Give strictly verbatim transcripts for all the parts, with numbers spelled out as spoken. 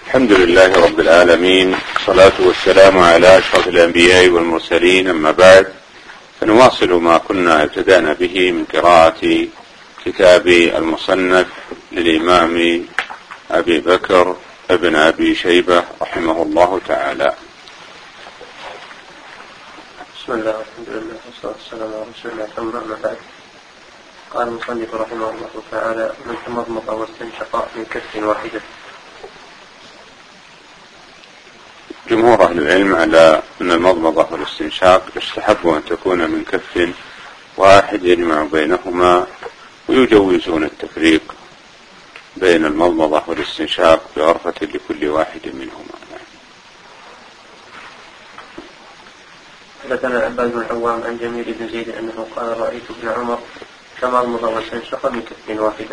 الحمد لله رب العالمين، والصلاة والسلام على أشرف الأنبياء والمرسلين، أما بعد، فنواصل ما كنا ابتدأنا به من قراءة كتاب المصنف للإمام أبي بكر ابن أبي شيبة رحمه الله تعالى. بسم الله والحمد لله والصلاة والسلام على رسول الله، ثم أما بعد. قال المصنف رحمه الله تعالى: من تمضمض واستنشق من كف واحدة. جمهور أهل العلم على أن المضمضة والاستنشاق يستحب أن تكون من كف واحد يجمع بينهما، ويجوزون التفريق بين المضمضة والاستنشاق بغرفة لكل واحد منهما. حدثنا عباد بن العوام عن جميل بن زيد أنه قال: رأيت ابن عمر تمضمض واستنشق من كف واحدة.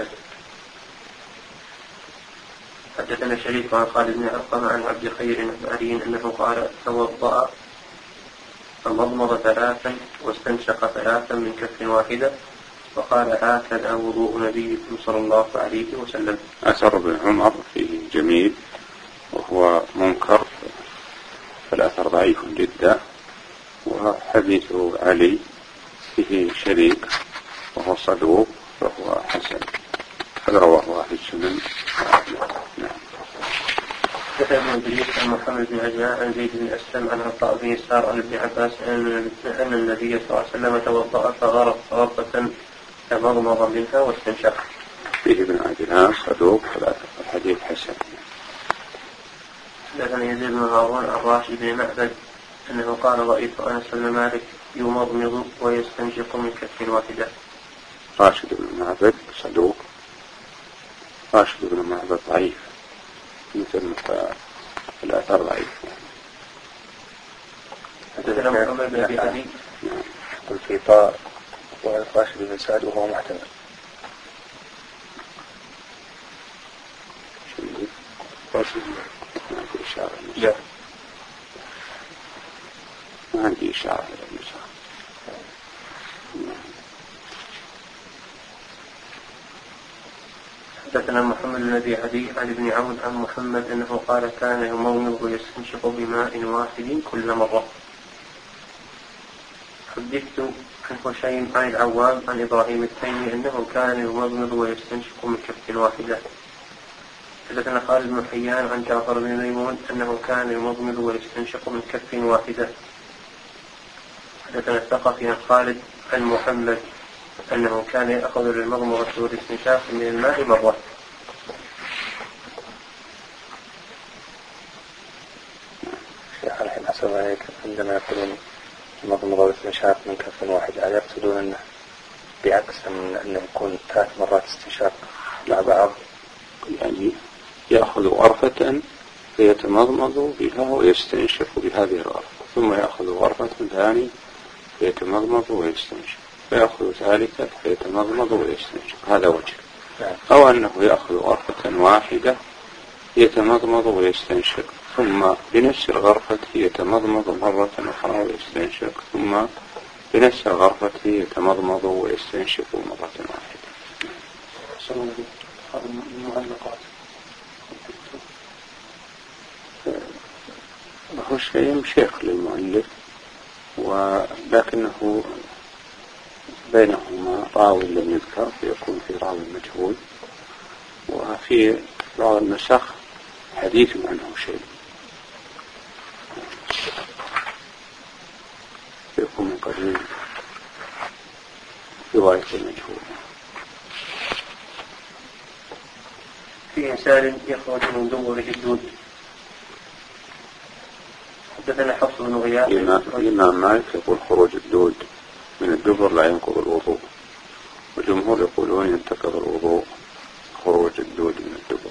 حدثنا شريك عن خالد بن علقمة عن عبد خير بن علي أنه قال: توضأ فمضمض ثلاثا واستنشق ثلاثا من كف واحدة، وقال: هكذا وضوء نبيكم صلى الله عليه وسلم. أثر ابن عمر فيه جميل وهو منكر، فالأثر ضعيف جدا. وحديث علي فيه شريك وهو صدوق فهو حسن، قد رواه أهل السنن. نعم. حدثنا ابن إدريس عن محمد بن عجلان عن زيد بن أسلم عن عطاء بن يسار عن ابن عباس أن النبي صلى الله عليه وسلم توضأ فغرق غرفة تمضمض منها واستنشق. فيه ابن عجلان صدوق، الحديث حسن. حدثنا يزيد بن هارون عن راشد بن معبد أنه قال: رأيت أنس بن مالك يمضمض ويستنشق من كف واحدة. راشد بن معبد صدوق، راشد بن معبد ضعيف مثل الآثار ضعيف. حدثنا محمد بن أبي عدي قل في طاء وراشد بن سعد وهو محتمل. راشد ما عندي إشارة، لا ما عندي إشارة للمساء. حدثنا محمد بن أبي عدي عن ابن عون عن محمد أنه قال: كان يمضمض ويستنشق بماء واحد كل مرة. حدثت عن هشيم عن العوام عن إبراهيم التيمي أنه كان يمضمض ويستنشق من كف واحدة. حدثنا خالد بن حيان عن جعفر بن ميمون أنه كان يمضمض ويستنشق من كف واحدة. حدثنا الثقفي عن خالد عن محمد أنه كان يأخذ للمضمضة والاستنشاق من الماء مرة. شيخ الحين حسب عليك عندما يقولون المضمضة والاستنشاق من كف واحد، هل يقصدون أنه بعكس من أنه يكون ثلاث مرات استنشاق مع بعض؟ يعني يأخذ غرفة فيتمضمض بها ويستنشق بهذه الغرفة، ثم يأخذ غرفة ثانية فيتمضمض ويستنشق، فيأخذ ثالثة فيتمضمض ويستنشق، هذا وجه. أو أنه يأخذ غرفة واحدة يتمضمض ويستنشق، ثم بنفس الغرفة يتمضمض مرة أخرى ويستنشق، ثم بنفس الغرفة يتمضمض ويستنشق مرة واحدة. هذا المعلقات هو شيء شيخ للمؤلف، ولكنه بينهما راوي لم يذكر فيكون في راوي مجهول، وفي بعض النسخ حديث عنه شيء يكون من قبيل رواية المجهول. في إنسان يخرج من دبره الدود. حدثنا حفص بن غياث. الإمام مالك يقول خروج الدود من الدبر لا ينقض الوضوء، والجمهور يقولون ينتقض الوضوء خروج الدود من الدبر.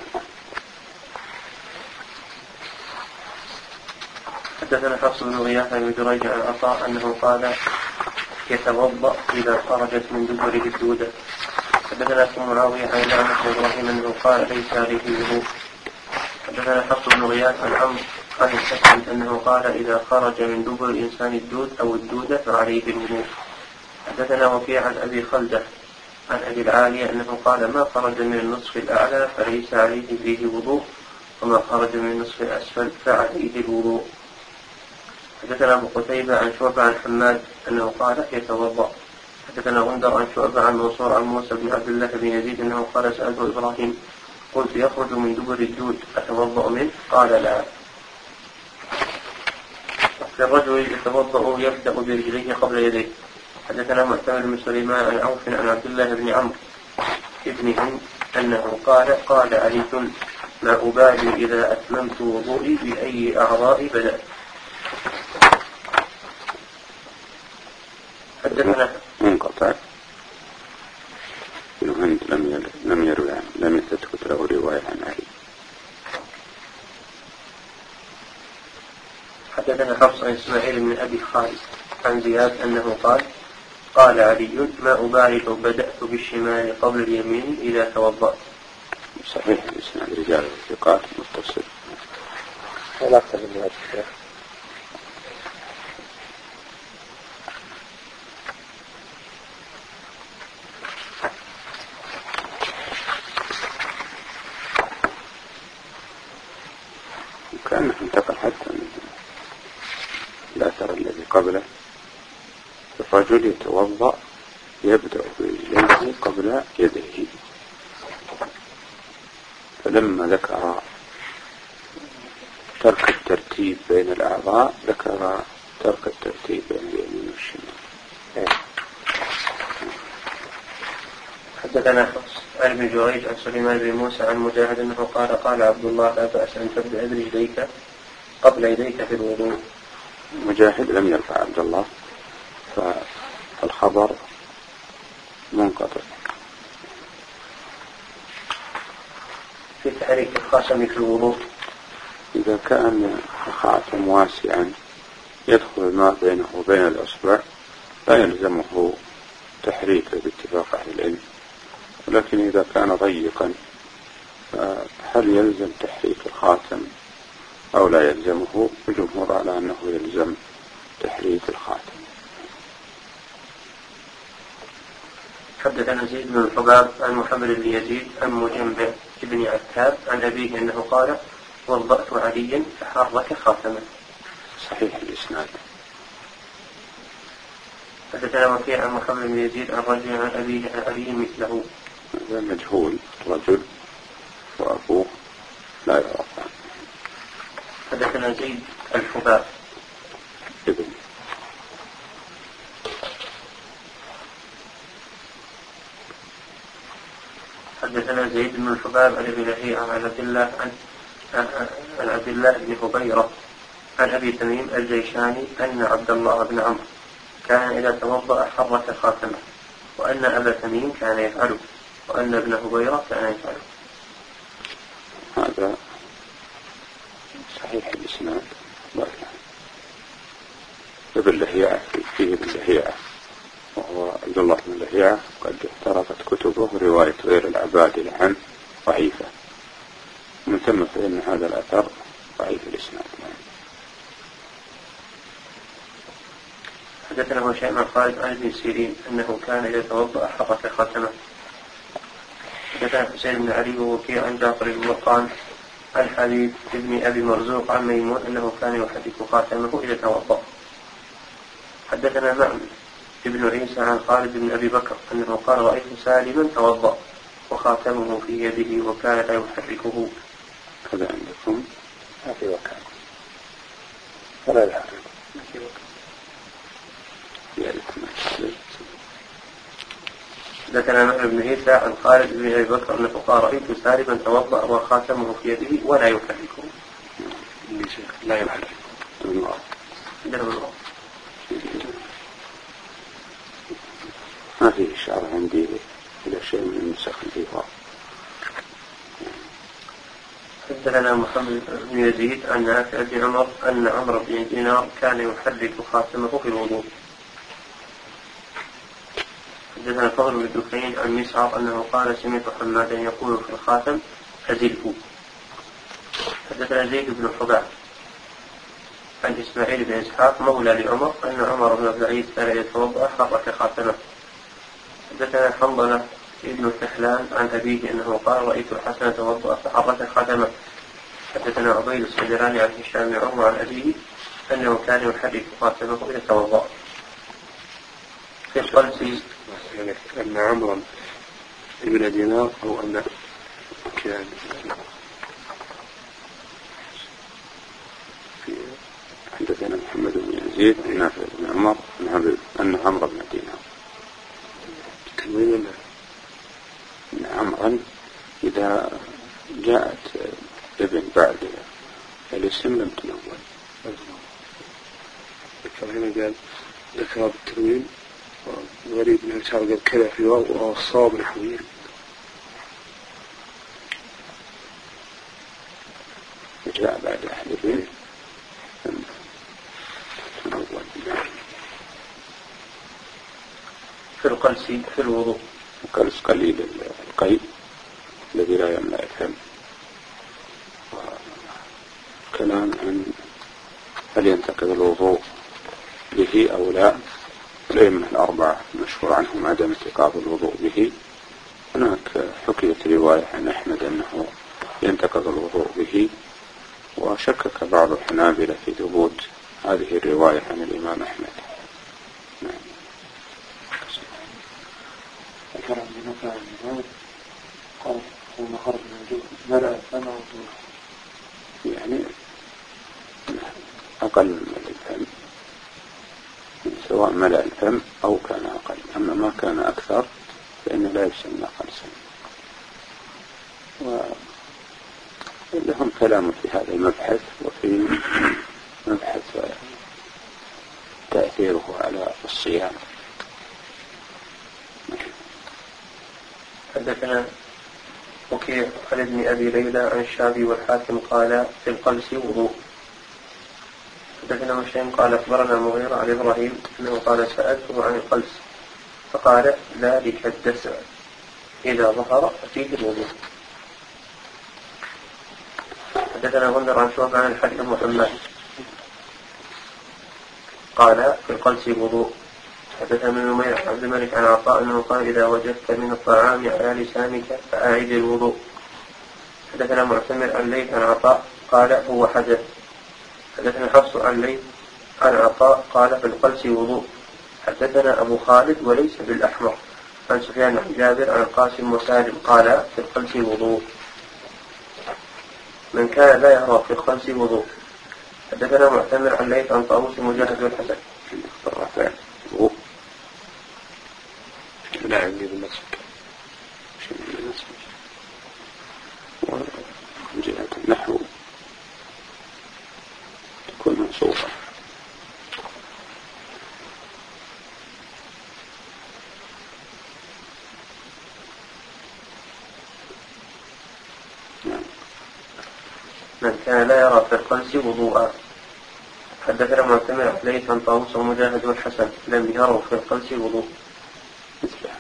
حدثنا حفص بن غياث بن دريج عن عطاء أنه قال: يتوضأ إذا خرجت من دبره الدودة. حدثنا ابن معاوية عن نعمة بن إبراهيم أنه قال: ليس عليه وضوء. حدثنا حفص بن غياث عن عمرو عن الحسن أنه قال: إذا خرج من دبر الإنسان الدود أو الدودة فعليه الوضوء. حدثنا وكيع عن أبي خلدة عن أبي العالية أنه قال: ما خرج من النصف الأعلى فليس عليه فيه وضوء، وما خرج من نصف الأسفل فعليه الوضوء. حدثنا أبو قتيبة عن شعبة عن حماد أنه قال يتوضأ. حدثنا غندر عن شعبة عن منصور عن موسى بن عبد الله بن يزيد أنه قال سألت إبراهيم قلت يخرج من دبر الدود أتوضأ منه؟ قال لا. الرجل يتوضأ يبدأ برجليه قبل يديه. حدثنا معتمر بن سليمان عن عوف عن عبد الله بن عمرو ابن هند أنه قال قال علي ما أبالي إذا أتممت وضوئي بأي أعضاء بدأت. حدثنا منقطع ابن هند لم لم يروي لم تثبت له رواية عن علي. حدثنا حفص عن إسماعيل بن أبي خالد عن زياد أنه قال قال علي ما أبالي لو بدأت بالشمال قبل اليمين إذا توضأت. صحيح الإسناد رجال الثقات متصل ولا أكثر من ذلك. كأنه انتقل حتى من الأثر الذي قبله. الرجل يتوضأ يبدأ برجليه قبل يديه. فلما ذكر ترك الترتيب بين الأعضاء ذكر ترك الترتيب بين اليمين والشمال. حدثنا حفص عن ابن جريج عن سليمان بن موسى عن مجاهد أنه قال قال عبد الله لا بأس أن تبدأ برجليك قبل يديك في الوضوء. مجاهد لم يرفع عبد الله فالخبر منقطع. في تحريك الخاتم في الوضوء إذا كان الخاتم واسعا يدخل الماء بينه وبين الأصبع لا يلزمه تحريكه باتفاق أهل العلم. ولكن إذا كان ضيقا فهل يلزم تحريك الخاتم أو لا يلزمه؟ الجمهور على أنه يلزم تحريك الخاتم. حدثنا زيد بن الحباب عن محمد بن يزيد عن مجنبع بن عتاب عن أبيه أنه قال وضأت عليا فحرك خاتمه. صحيح الإسناد. حدثنا وكيع عن محمد بن يزيد عن رجل عن أبيه عن أبيه مثله. هذا مجهول رجل وأبوه لا يعرف. حدثنا زيد الحباب ابن حدثنا زيد بن الحباب عن ابي لهيعة عن عبد الله عن عن عبد الله بن هبيرة عن ابي تميم الجيشاني ان عبد الله بن عمرو كان اذا توضأ حرك خاتمه وان ابا تميم كان يفعله وان ابن هبيرة كان يفعله. هذا صحيح الإسناد. ابن لهيعة فيه ابن لهيعة وهو عبد الله بن لهيعة قد احترقت كتبه رواية غير العباد عنه ضعيفة. من ثم فإن هذا الأثر ضعيف الإسناد. حدثنا هشام عن خالد عن ابن سيرين أنه كان إذا توضأ حرك خاتمه. حدثنا حسين بن علي ووكيع عن جعفر بن وقان عن حبيب بن أبي مرزوق عن ميمون أنه كان يحرك خاتمه إذا توضأ. حدثنا معن ابن عيسى عن خالد بن أبي بكر أنه قال رأيت سالما توضأ وخاتمه في يده وكان لا يحركه. هذا عندكم ما في وكان ولا يحرك. حدثنا معن بن عيسى عن خالد بن أبي بكر أنه قال رأيت سالما توضأ وخاتمه في يده ولا يحركه. لا يحرك. ما فيه إشارة عندي إلى شيء من النسخ الإيضاح. حدثنا محمد بن يزيد عن نافع بن عمر أن عمرو بن دينار كان يحرك خاتمه في الوضوء. حدثنا فضل بن دكين عن مسعر أنه قال سمعت حمادا يقول في الخاتم أزله. حدثنا زيد بن حباب عن إسماعيل بن إسحاق مولى لعمر أن عمر بن عبد العزيز كان يتوضأ حرك خاتمه. حدثنا حنظلة ابن الكحلان عن أبيه أنه قال رأيت الحسن توضأ فحرك خاتمه. حدثنا عبيد السجراني عن هشام عمر عن أبيه أنه كان يحرك خاتمه إذا توضأ. في القلب يعني أن عمرا ابن دينار أو أن كان حدثنا محمد بن يزيد عن نافع بن عمر أن عمرو بن دينار تنوين أن عمرا إذا جاءت ابن بعد الاسم لم تنون. ذكر هنا قال ذكر بالتنوين غريب من الشعر قال كذا في واو وهو الصواب نحويا. جاء بعد أحد ابن في القلس في الوضوء. القلس قليل القيء الذي لا يملأ الفم. كلام عن هل ينتقض الوضوء به أو لا. الأئمة الأربعة مشهور عنهم عدم انتقاض الوضوء به. هناك حكيت رواية عن أحمد أنه ينتقض الوضوء به، وشكك بعض الحنابلة في ثبوت هذه الرواية عن الإمام أحمد. نعم. ذكر عندنا فعلا قال ثم خرج من جوه ملأ الفم يعني أقل من الفم، سواء ملأ الفم أو كان أقل. أما ما كان أكثر فإنه لا يسمى قلسا. ولهم كلام في هذا المبحث وفي مبحث تأثيره على الصيام. حدثنا وكيع عن ابن أبي ليلى عن الشعبي والحاكم قال في القلس وضوء. حدثنا هشام قال أخبرنا المغيرة عن إبراهيم أنه قال سألته عن القلس فقال ذلك الدسع إذا ظهر فيه الوضوء. حدثنا غندر عن شعبة عن الحكم محمد قال في القلس وضوء. حدثنا من نمير عن عبد الملك عن عطاء أنه قال إذا وجدت من الطعام على لسانك فأعد الوضوء. حدثنا معتمر عن ليث عن عطاء قال هو حدث. حدثنا حفص عن ليث عن عطاء قال في القلس وضوء. حدثنا أبو خالد وليس بالأحمر عن سفيان عن جابر عن القاسم وسالم قال في القلس وضوء. من كان لا يرى في القلس وضوء. حدثنا معتمر عن ليث عن طاووس مجاهد والحسن. لا عندي بالنسبة شيء من النسبة ومن جهة النحو تكون منصوبة. من كان لا يرى في القلس وضوءا. حدثنا معتمر عن ليث عن طاووس ومجاهد والحسن لم يروا في القلس وضوء. مثلها.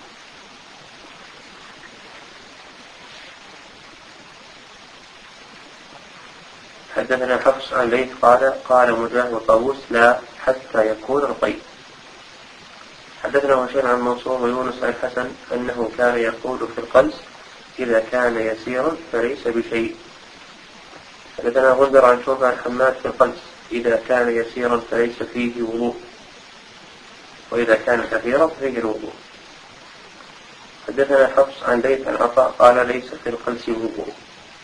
حدثنا حفص عن ليث قال قال مجاهد وطاووس لا حتى يكون القيء. حدثنا هشام عن منصور ويونس عن الحسن أنه كان يقول في القلس إذا كان يسيرا فليس بشيء. حدثنا غندر عن شعبة عن حماد في القلس إذا كان يسيرا فليس فيه وضوء وإذا كان كثيرا فيه الوضوء. حدثنا حفص عن ليث عن عطاء قال ليس في القلس وضوء.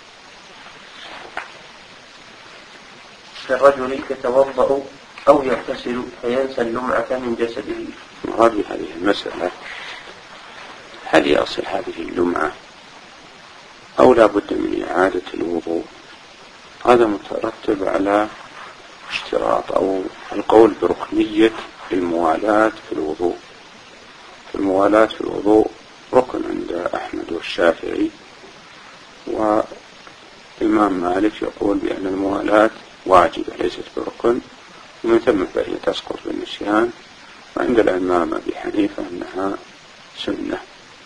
في الرجل يتوضأ أو يغتسل فينسى اللمعة من جسده. مراد بهذه المسألة هل يصل هذه اللمعة أو لا بد من إعادة الوضوء؟ هذا مترتب على اشتراط أو القول بركنية الموالاة في الوضوء. الموالاة في الوضوء ركن عند أحمد والشافعي، والإمام مالك يقول بأن الموالاة واجبة ليست بركن، ومن ثم فهي تسقط بالنسيان، وعند الإمام أبي حنيفة أنها سنة.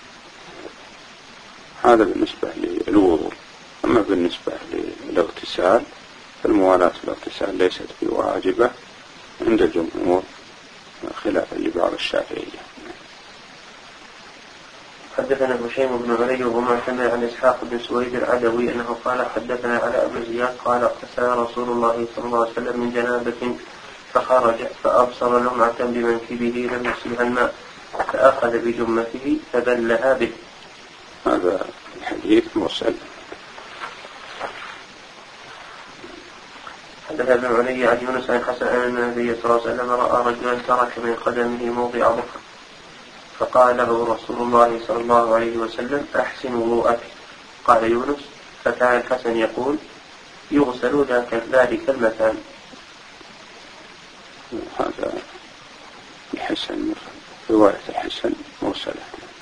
هذا بالنسبة للوضوء. أما بالنسبة للاغتسال فالموالاة في الاغتسال ليست بواجبة عند الجمهور خلافا لبعض الشافعية. حدثنا هشيم بن علي وهو معتمد عن إسحاق بن سويد العدوي أنه قال حدثنا على أبي زياد قال اغتسل رسول الله صلى الله عليه وسلم من جنابة فخرج فأبصر لمعة بمنكبه لم يصبها الماء فأخذ بجمته فبلها به. هذا الحديث مرسل. حدثنا ابن علي عن يونس عن حسن أن النبي صلى الله عليه وسلم رأى رجلا ترك من قدمه موضع ظفر فقال له رسول الله صلى الله عليه وسلم أحسن وضوءك. قال يونس فكان الحسن يقول يغسل ذلك المكان. هذا الحسن رواية الحسن مرسلة.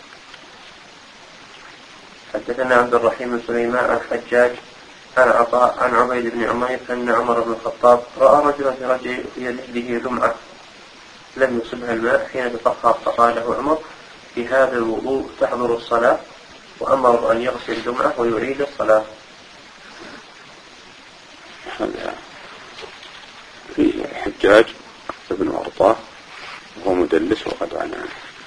حدثنا عبد الرحيم بن سليمان عن حجاج عن عطاء عن عبيد بن عمير أن عمر بن الخطاب رأى رجلا في رجل في يده لمعة لم يصبها الماء حين تطهر فقال له عمر في هذا الوضوء تحضر الصلاة وأمر أن يغسل الجمعة ويعيد الصلاة. هذا في حجاج بن عطاء وهو مدلس وقد عنه.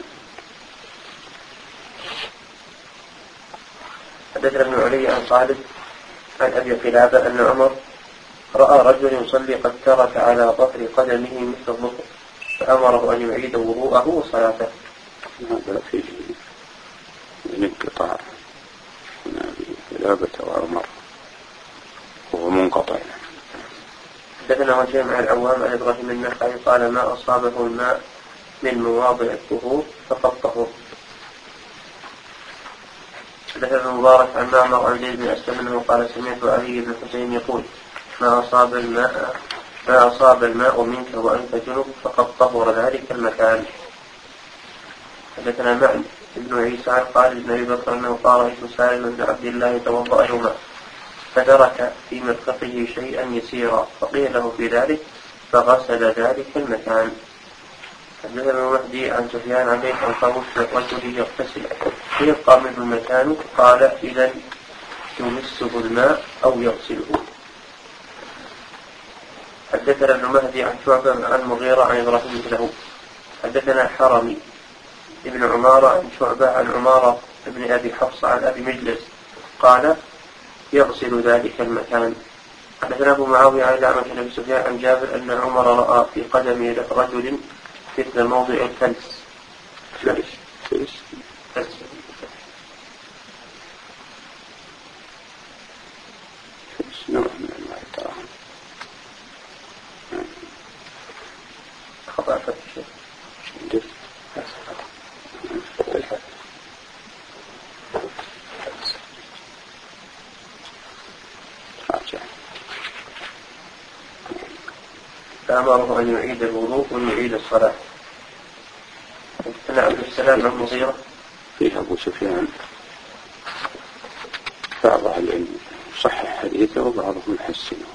حدثنا ابن علي عن خالد عن أبي قلابة أن عمر رأى رجل يصلي قد ترك على ظهر قدمه مثل الظفر فأمره أن يعيد وضوءه وصلاته. هذا فيه انقطاع من أبي قلابة وعمر وهو منقطع. حدثنا هشيم عن العوام عن إبراهيم النخعي قال ما أصابه الماء من مواضع الطهور فقد طهر. حدثنا المبارك عن معمر عن زيد بن أسلم أنه قال سمعت علي بن حسين يقول ما أصاب الماء ما أصاب الماء منك وأنت جنب فقد طهر ذلك المكان. حدثنا معن ابن عيسى عن خالد بن أبي بكر أنه قال رأيت سالم بن عبد الله توضأ يوما فترك في مرفقه شيئا يسيرا فقيل له في ذلك فغسل ذلك المكان. حدثنا المهدي عن سفيان عن ليث عن طاووس الرجل يغتسل فيبقى منه المكان قال إذا يمسه الماء أو يغسله. حدثنا المهدي عن شعبة عن مغيرة عن إبراهيم له. حدثنا حرمي ابن عمارة عن شعبة عن عمارة ابن أبي حفص عن أبي مجلس قال يغسل ذلك المكان. حدثنا أبو معاوية عن الأعمش عن أبي سفيان عن جابر أن عمر رأى في قدم رجل مثل موضع الفلس. فلس فلس فلس نوع من الماء تراهم خطأ فتش دف فأمره أن يعيد الوضوء ويعيد الصلاة. حدثنا عبد السلام عن مغيرة فيه أبو سفيان بعض أهل العلم صحح حديثه وبعضهم حسنه.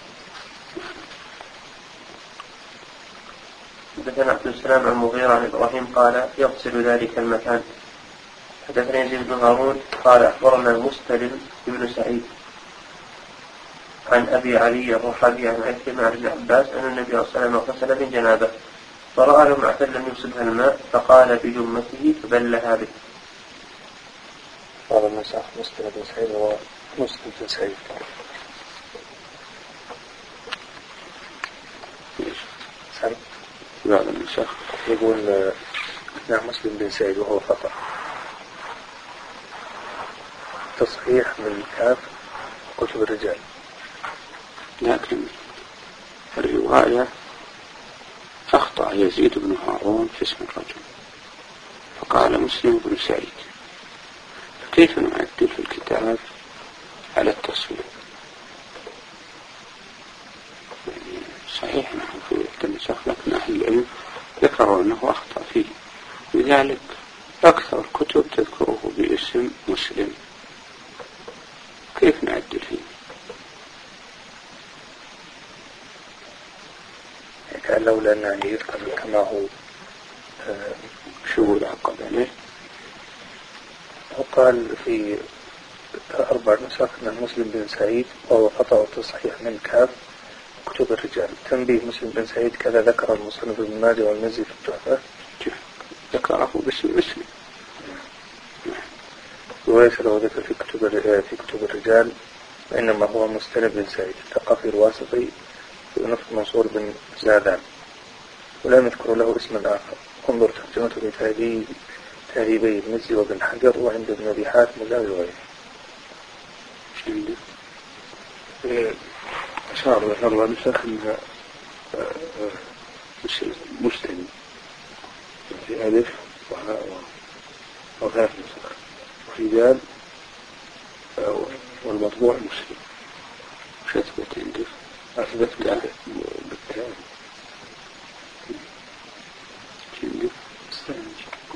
حدثنا عبد السلام عن مغيرة عن إبراهيم قال يغسل ذلك المكان. حدثنا يزيد بن هارون قال أخبرنا المستلم بن سعيد عن أبي علي الرحابي عن عكرمة عن ابن عباس أن النبي صلى الله عليه وسلم اغتسل من جنابه فرأى لمعة لم يصبها الماء فقال بجمته فبلها به. هذا المساح مسلم بن سعيد هو مسلم بن سعيد. سعيد هذا المساح يقول نعم مسلم بن سعيد وهو خطأ تصحيح من كاف كتب الرجال. لكن الرواية أخطأ يزيد بن هارون في اسم الرجل فقال مسلم بن سعيد فكيف نعدل في الكتاب على التصحيح؟ يعني صحيح نحن في التنسخ لكن أهل العلم ذكروا أنه أخطأ فيه لذلك أكثر كتب تذكره باسم مسلم كيف نعدل فيه؟ كان لولا أن يعني يذكر كما هو شو العقب عليه وقال في أربع نسخ من مسلم بن سعيد وهو خطأ تصحيح من كاف كتب الرجال. تنبيه مسلم بن سعيد كذا ذكر المصنف ابن ماجه والمزي في التحفة ذكره باسم مسلم. وليس له ذكر في كتب في كتب الرجال، وإنما هو مستند بن سعيد الثقفي الواسطي في نصف منصور بن زادان، ولم يذكر له اسما آخر. انظر ترجمته لتهذيب تهذيبي المزي وابن حجر وعند ابن أبي حاتم وغيره. أشار رحمه الله نسخ أنها مستند في ألف وثلاث نسخ وفي دال والمطبوع مسلم. مش أثبت عندك؟ أثبت بالكلام عندك مستند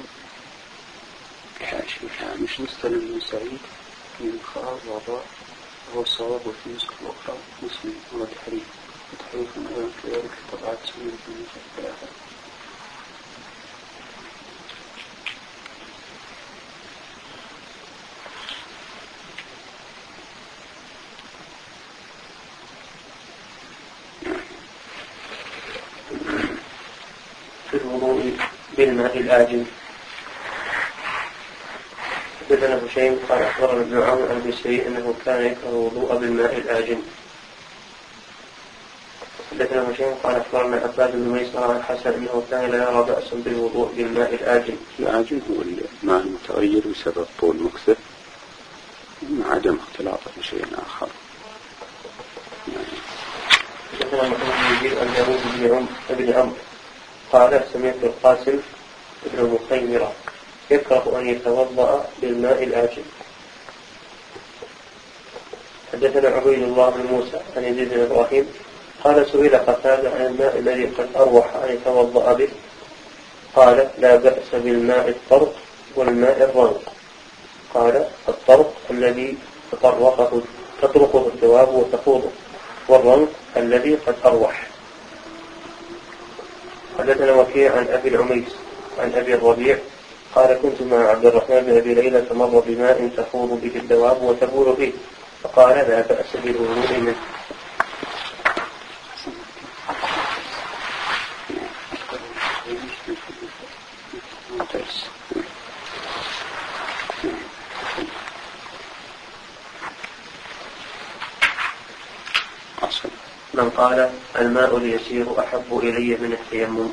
حاشي مش مستند من سعيد من خاء وضاء هو الصواب وفي نسخة أخرى مسلم هو تحريف وتحريف أيضا كذلك طبعات سنين في النسخة الثلاثة. في الوضوء بالماء الآجن. حدثنا هشيم قال أخبرنا ابن عون عن بشري أنه كان يكره الوضوء بالماء الآجن. حدثنا هشيم قال أخبرنا عباد بن ميسر عن حسن أنه كان لا يرى بأسا بالوضوء بالماء الآجن. الآجن هو الماء المتغير بسبب طول مكثه مع عدم اختلاطه بشيء آخر. حدثنا محمد بن عن داوود بن عمرو قال سمعت القاسم بن مخيمرة يكره أن يتوضأ بالماء الآجن. حدثنا عبيد الله بن موسى عن يزيد بن إبراهيم قال سئل قتادة عن الماء الذي قد أروح أن يتوضأ به قال لا بأس بالماء الطرق والماء الرنق. قال الطرق الذي تطرقه تطرقه الدواب وتفوضه، والرنق الذي قد أروح. حدثنا وكيع عن أبي العميس عن أبي الربيع قال كنت مع عبد الرحمن بن أبي ليلى تمر بماء تفوض به الدواب وتبول به فقال لا بأس بالوضوء منه. من قال الماء اليسير أحب إلي من التيمم.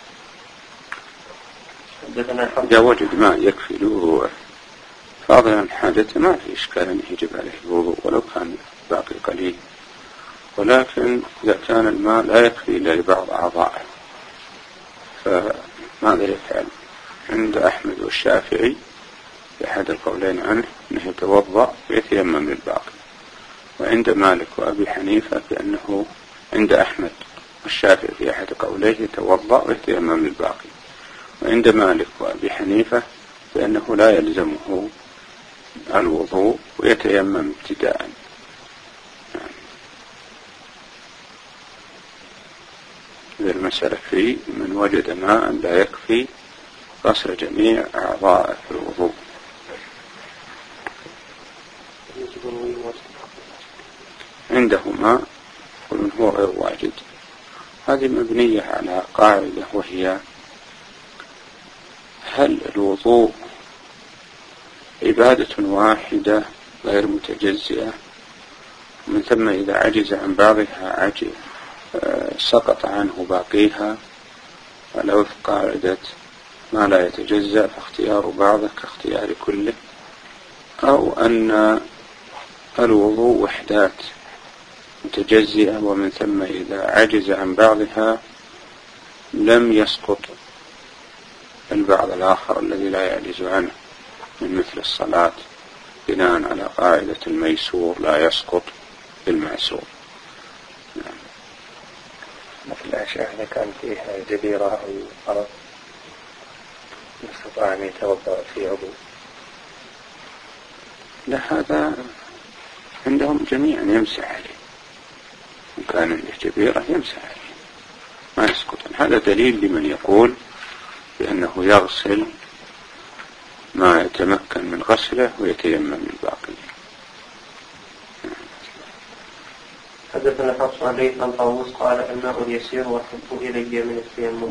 إذا وجد ماء يكفي له فاضلا عن حاجته ما في إشكال أن يجب عليه الوضوء ولو كان باقي قليل، ولكن إذا كان الماء لا يكفي إلا لبعض أعضائه فماذا يفعل؟ عند أحمد والشافعي في أحد القولين عنه أنه يتوضأ ويتيمم للباقي، وعند مالك وأبي حنيفة بأنه عند أحمد والشافعي في أحد قوليه يتوضأ ويتيمم للباقي، وعند مالك وأبي حنيفة بأنه لا يلزمه الوضوء ويتيمم ابتداء. هذه المسألة في من وجد ماء لا يكفي غسل جميع أعضاء في الوضوء. عنده ماء ومن هو غير واجد. هذه مبنية على قاعدة وهي هل الوضوء عبادة واحدة غير متجزئة، من ثم إذا عجز عن بعضها عجز سقط عنه باقيها، ولو في قاعدة ما لا يتجزأ فاختيار بعضه كاختيار كله، أو أن الوضوء وحدات متجزئة ومن ثم إذا عجز عن بعضها لم يسقط البعض الآخر الذي لا يعجز عنه، من مثل الصلاة بناء على قاعدة الميسور لا يسقط بالمعسور. نعم. مثل الأشياء إذا كان فيها جبيرة أو مرض استطاع أن يتوضأ في عضو، لا هذا عندهم جميعا يمسح عليه، إن كان عنده جبيرة يمسح عليه ما يسقط. هذا دليل لمن يقول بأنه يغسل ما يتمكن من غسله ويتيمم الباقي. حدثنا حفص عن ليث عن طاووس قال الماء اليسير وأحب إلي من التيمم.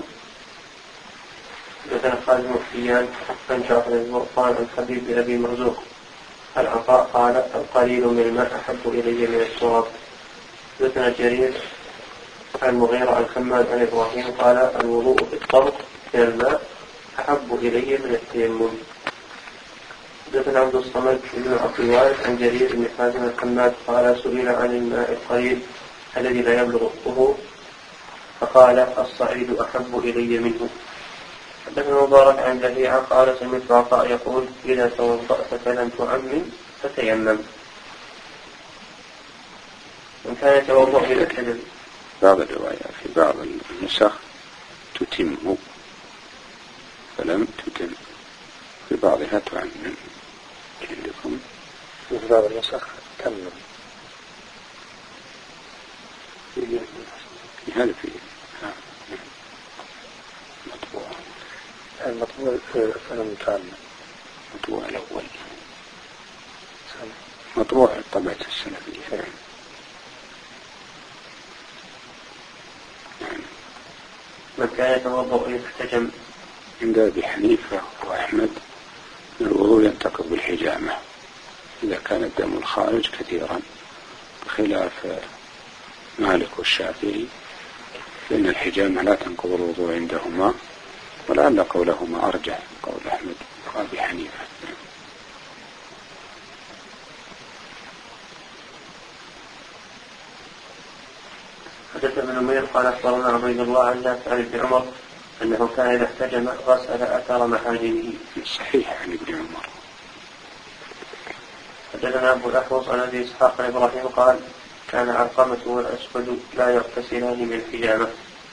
حدثنا خالد بن حيان عن جعفر بن وقان عن حبيب بن أبي مرزوق العطاء قال القليل من الماء أحب إلي من التراب. حدثنا جرير عن المغيرة عن حماد عن إبراهيم قال الوضوء في الطرق من الماء أحب إلي من التيمم. حدثنا عبد الصمد بن عبد الوارث عن جرير بن حازم الحماد قال سئل عن الماء القليل الذي لا يبلغ الطهور فقال الصعيد أحب إلي منه. حدثنا مبارك عن لهيعة قال سمعت عطاء يقول إذا توضأت فلم تعمم فتيمم. من كان يتوضأ إلى الكذب. بعض الروايات في بعض النسخ تتم فلم تتم، في بعضها تعمم. عندكم في بعض النسخ تمم. هذا في مطبوع المطبوع فلم تعمم. مطبوع الأول مطبوع الطبعة السلفية. من كان يتوضأ يحتجم. عند أبي حنيفة وأحمد الوضوء ينتقض بالحجامة إذا كان الدم الخارج كثيرا، بخلاف مالك والشافعي لأن الحجامة لا تنقض الوضوء عندهما، ولعل قولهما أرجح قول أحمد وأبي حنيفة. حدث ابن نمير قال أخبرنا عبيد الله عن نافع عن ابن عمر أنه كان إذا احتجم غسل أثر محاجمه. صحيح عن ابن عمر. حدثنا أبو الأحوص عن أبي إسحاق عن إبراهيم قال كان علقمة والأسود لا يغتسلان من الحجامة.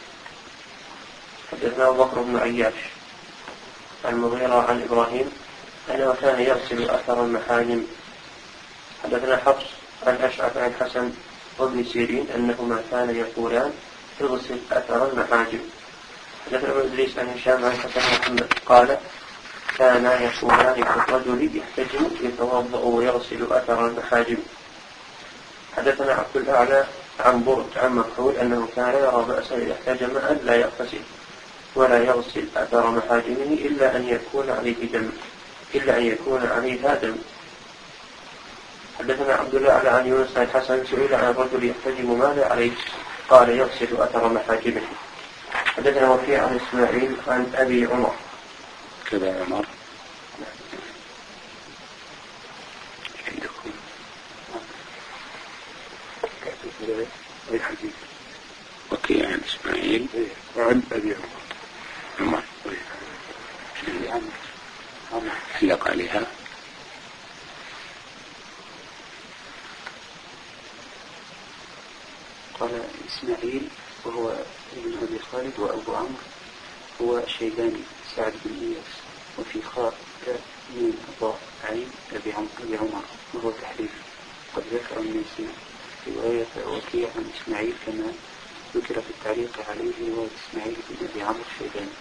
حدثنا أبو بكر بن عياش عن المغيرة عن إبراهيم أنه كان يغسل أثر المحاجم. حدثنا حفص عن أشعث عن حسن وابن سيرين أنهما كان يقولان اغسل أثر المحاجم. حدثنا ابن إدريس عن هشام عن حسن محمد قال كان يقولان في الرجل يحتجم يتوضأ ويغسل أثر المحاجم. حدثنا عبد الأعلى عن برد عن مكحول أنه كان يرى بأسا إذا احتجم أن لا يغتسل ولا يغسل أثر محاجمه إلا أن يكون عليه دم إلا أن يكون عليها دم. حدثنا عبد الأعلى عن يونس عن حسن سئل عن الرجل يحتجم ماذا عليه قال يغسل أثر محاجمه. حدثنا وكيع عن إسماعيل عن أبي عمر كذا عمر عندكم وكيع عن إسماعيل وعن أبي عمر عمر علق عليها قال إسماعيل وهو ابن أبي خالد وأبو عمرو هو شيباني سعد بن إياس، وفي خاء من ضاء عين أبي عمر وهو تحريف. قد ذكر الناس رواية وكيع عن إسماعيل كما ذكر في التعليق عليه رواية إسماعيل بن أبي عمرو الشيباني.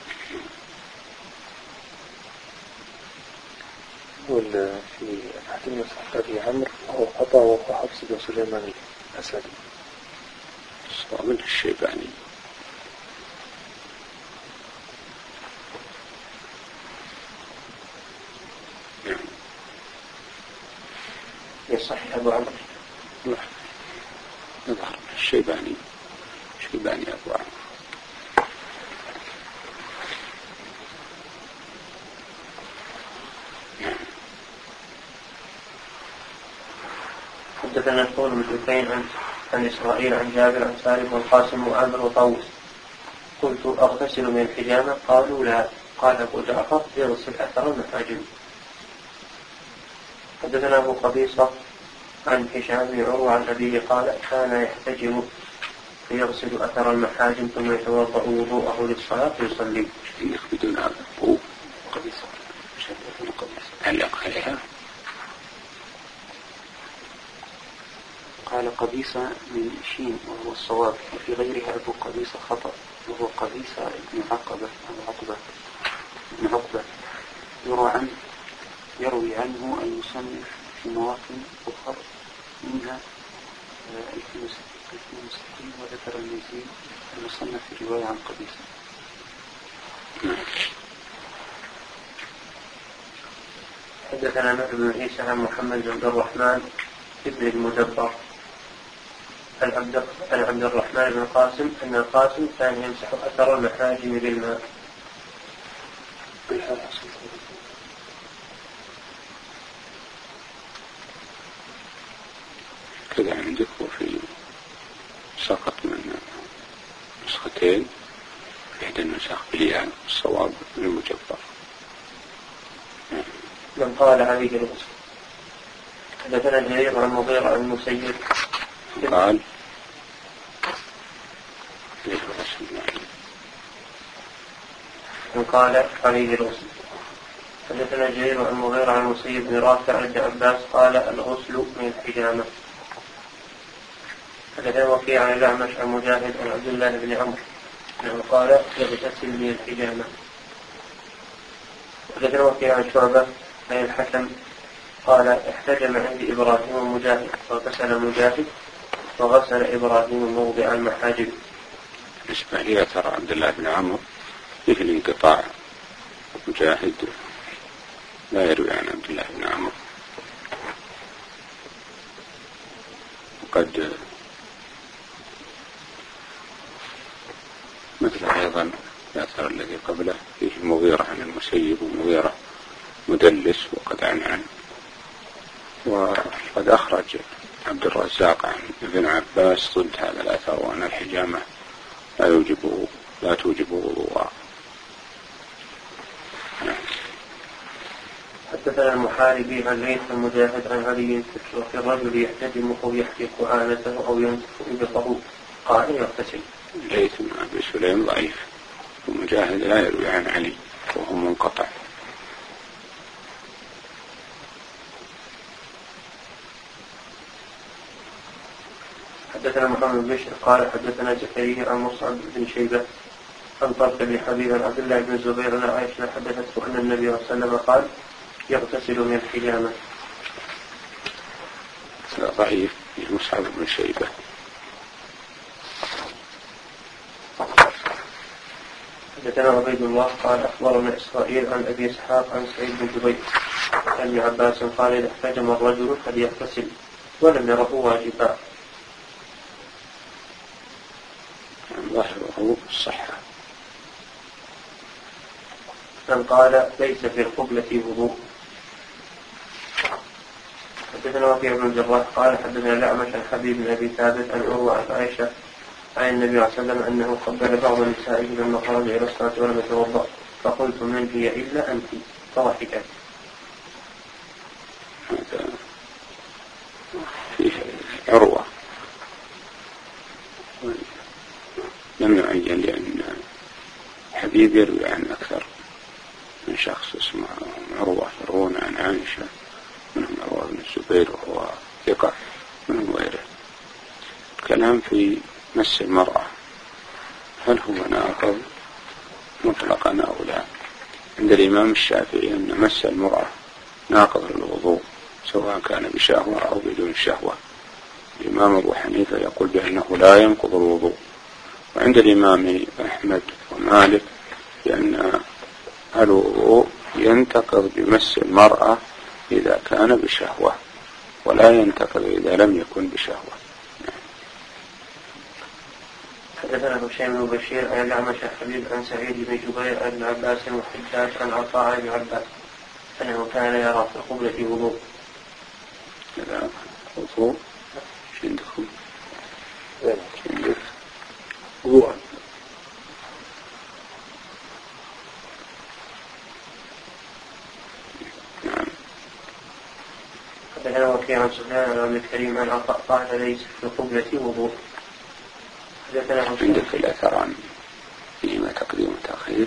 في أحد النسخ أبي عمرو وهو قطع وهو حفص بن سليمان الأسدي صامل الشيباني. يصح أبو عمرو لا يظهر الشيباني شيباني أبو عمرو. حدثنا القول بن حسين عن عن إسرائيل عن جابر عن سالم والقاسم وعامر وطاووس قلت أغتسل من الحجامة قالوا لا قال أبو جعفر يغسل أثر المحاجم. حدثنا أبو قبيصة عن هشام بن عروة عن أبيه قال كان يحتجم فيغسل أثر المحاجم ثم يتوضأ وضوءه للصلاة ويصلي. بدون هذا أبو قبيصة علق عليها قال قبيصة من شين وهو الصواب، وفي غيرها أبو قبيصة خطأ وهو قبيصة ابن عقبة أو عقبة ابن عقبة يروى عنه يروي عنه أن يصنف في مواطن أخرى منها اثنين وستين وذكر المزيد المصنف في رواية عن قبيصة. حدثنا نصر بن عيسى عن محمد بن عبد الرحمن ابن المدبر عن عبد الرحمن بن القاسم أن القاسم كان يمسح أثر المحاجم بالماء. كذا عندك وفي سقط من نسختين إحدى النسخ بالياء الصواب المجبر. من قال عليه الغسل. حدثنا جرير عن مغيرة عن المسيب قال من قال عليه الغسل. حدثنا جرير عن مغيرة عن المسيب بن رافع عن ابن عباس قال الغسل من الحجامة. حدثنا وكيع عن الأعمش عن مجاهد عن عبد الله بن عمرو أنه قال يغتسل من الحجامة. حدثنا وكيع عن شعبة عن الحكم قال احتجم عندي إبراهيم ومجاهد فغسل مجاهد وغسل إبراهيم موضع المحاجب. بالنسبة لي ترى عبد الله بن عمرو فيه الانقطاع، مجاهد لا يروي عن عبد الله بن عمرو، وقد مثل أيضا الأثر الذي قبله فيه المغيرة عن المسيب ومغيرة مدلس وقد عن عن وقد أخرج عبد الرزاق عن ابن عباس ضد هذا الأثر وأن الحجامة لا يوجب لا توجب وضوءا. حدثنا المحاربي عن ليث المجاهد عن علي في الرجل يحتجم أو يحرق عانته أو ينتف إبطه قال يغتسل. ليث بن أبي سليم ضعيف ومجاهد لا يروي عن علي وهو منقطع. حدثنا محمد بن بشر قال حدثنا زكريا عن مصعب بن شيبة عن طلق بن حبيب عن عبد الله بن الزبير عن عائشة حدثته أن النبي صلى الله عليه وسلم قال يغتسل من الحجامة. ضعيف مصعب بن شيبة. حدثنا عبيد الله قال أخبرنا إسرائيل عن أبي إسحاق عن سعيد بن جبير عن ابن عباس قال إذا احتجم الرجل فليغتسل ولم يره واجبا. ظاهره الصحة. من قال ليس في القبلة وضوء. حدثنا وكيع بن الجراح قال حدثنا الأعمش عن حبيب بن أبي ثابت عن عروة عن عائشة عن النبي صلى الله عليه وسلم أنه قبل بعض النساء لما خرج إلى الصلاة ولم يتوضأ فقلت من هي إلا أنت فضحكت. هذا فيه عروة لم يعين لأن حبيب يروي عن أكثر من شخص اسمه عروة يروون عن عائشة منهم عروة بن الزبير وهو ثقة منهم غيره. الكلام في مس المرأة هل هو ناقض مطلقا أو لا؟ عند الإمام الشافعي أن مس المرأة ناقض للوضوء سواء كان بشهوة أو بدون شهوة. الإمام أبو حنيفة يقول بأنه لا ينقض الوضوء، وعند الإمام أحمد ومالك بأن الوضوء ينتقض بمس المرأة إذا كان بشهوة ولا ينتقض إذا لم يكن بشهوة. حدثنا هشام بن بشير عن الأعمش عن حبيب عن سعيد بن جبير عن ابن عباس وحجاج عن عطاء بن عباس أنه كان يرى في القبلة وضوء. هذا وضوء عندكم عندك وضوء. نعم. حدثنا وكيع عن سفيان عن عبد الكريم عن عطاء قال ليس في القبلة وضوء. عندك الأثران فيما تقديم وتأخير.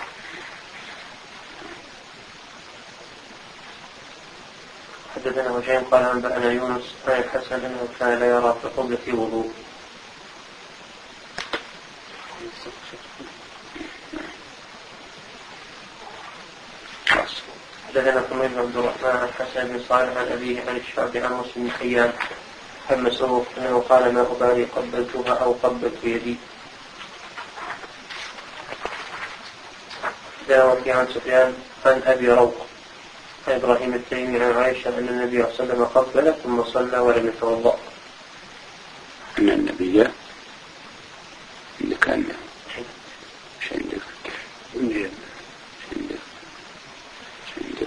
حدثنا هشام قال أنبأنا يونس عن الحسن أنه كان لا يرى في القبلة وضوء. حدثنا حميد بن عبد الرحمن عن حسن بن صالح عن أبيه عن الشعبي عن مسلم بن حيان عن مسروق أنه قال ما أبالي قبلتها أو قبلت يدي. حدثنا وكيع عن سفيان عن أبي روق إبراهيم التيمي عن عائشة أن النبي صلى الله عليه وسلم قبل ثم صلى ولم يتوضأ. أن النبي اللي كان شندق شندق شندق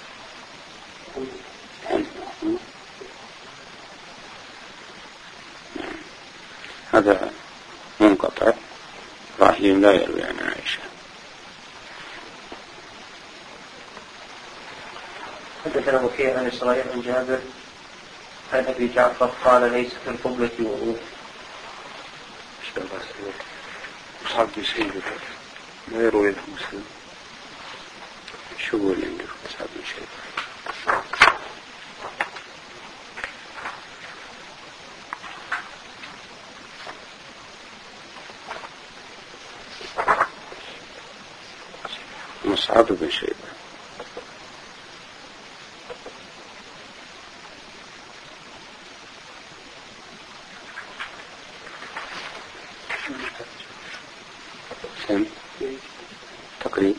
هذا منقطع. إبراهيم لا يروي عن عائشة. حدثنا وكيع عن إسرائيل عن جابر عن أبي جعفر قال ليس في القبلة وضوء. صعب شيء ما يروي له مسلم. شو هو اللي عنده صعب شيء؟ مصعب بن شيبة. سن تقريب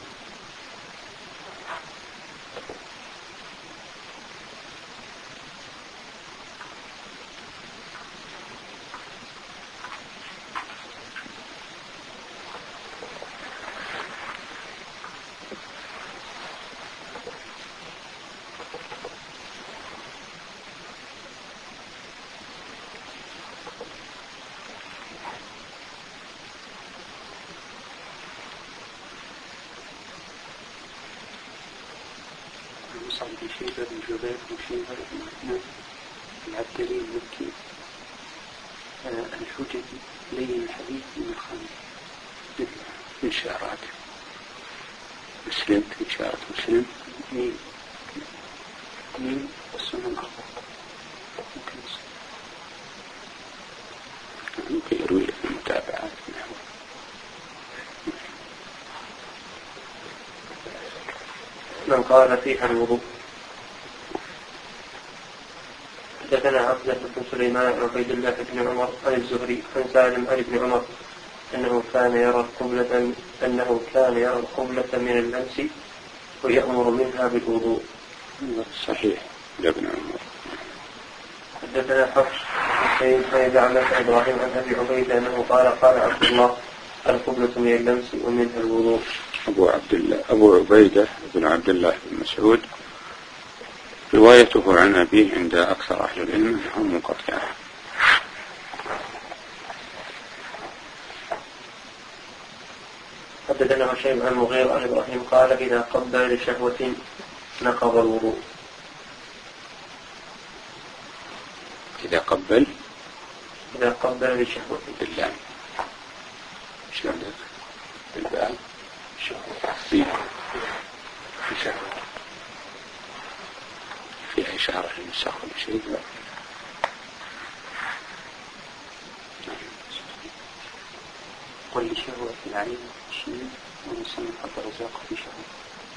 مصعب بن شيبة بن جبير بن شيبة بن عثمان العبدلي المكي الحجبي لين الحديث من الخمس مثل إشارات مسلم إشارة مسلم مين مين والسنة الأربعة ممكن ممكن يروي لك المتابعات. من قال فيها الوضوء. حدثنا عبدة بن سليمان عن عبيد الله بن عمر عن الزهري عن سالم عن ابن عمر أنه كان يرى القبلة أنه كان يرى القبلة من اللمس ويأمر منها بالوضوء. صحيح لابن عمر. حدثنا حفص حسين عن زعمة إبراهيم عن أبي عبيدة أنه قال قال عبد الله القبلة من اللمس ومنها الوضوء. أبو عبد الله أبو عبيدة بن عبد الله بن مسعود روايته عن أبيه عند أكثر أهل العلم أنها منقطعة. حدثنا هشيم عن المغيرة عن إبراهيم قال إذا قبل لشهوة نقض الوضوء. إذا قبل إذا قبل لشهوة بالله شلون ذلك بالباء في في شهوة فيها إشارة للنسخ ولا شيء. كل شهوة في العين شيء ونسمى حتى رزاق في شهوة.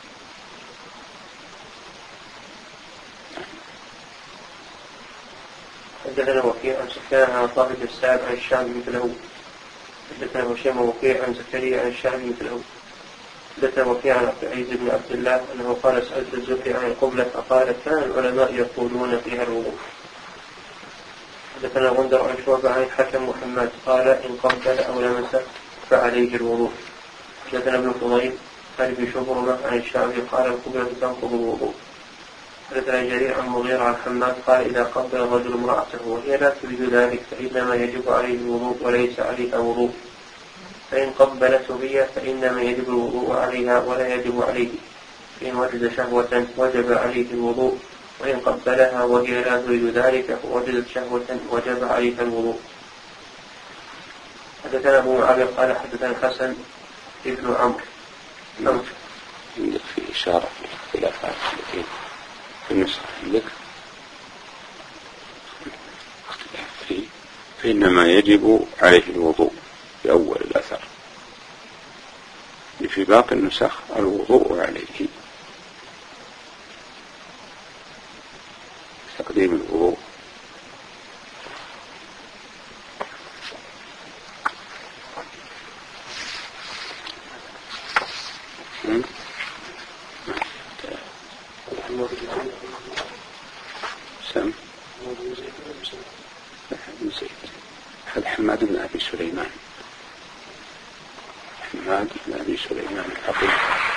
حدثنا وكيع عن سفيان عن طالب السعد عن الشعبي مثله. حدثنا هشام وكيع عن زكريا عن الشعبي مثله. حدثنا وكيع عن عبد العزيز بن عبد الله أنه قال سألت الزهري عن القبلة فقال كان العلماء يقولون فيها الوضوء. حدثنا غندر عن شعبة عن الحكم محمد قال إن قبل أو لمس فعليه الوضوء. حدثنا ابن فضيل عن ابن شبرمة عن الشعبي قال القبلة تنقض الوضوء. حدثنا جرير عن مغيرة عن حماد قال إذا قبل الرجل امرأته وهي لا تريد ذلك فإنما يجب عليه الوضوء وليس عليها وضوء. فإن قبلته هي فإنما يجب الوضوء عليها ولا يجب عليه. فإن وجد شهوة وجب عليه الوضوء وإن قبلها وهي لا تريد ذلك فوجدت شهوة وجب عليها الوضوء. حدثنا أبو معاوية قال حدثنا الحسن ابن عمرو. عندك في إشارة في الاختلافات التي في النسخ عندك اختلاف فيه فإنما يجب عليه الوضوء في أول الأثر. في باقي النسخ الوضوء عليه تقديم الوضوء. سم بن زيد. هذا حماد بن أبي سليمان. حماد بن أبي سليمان الحقيقي.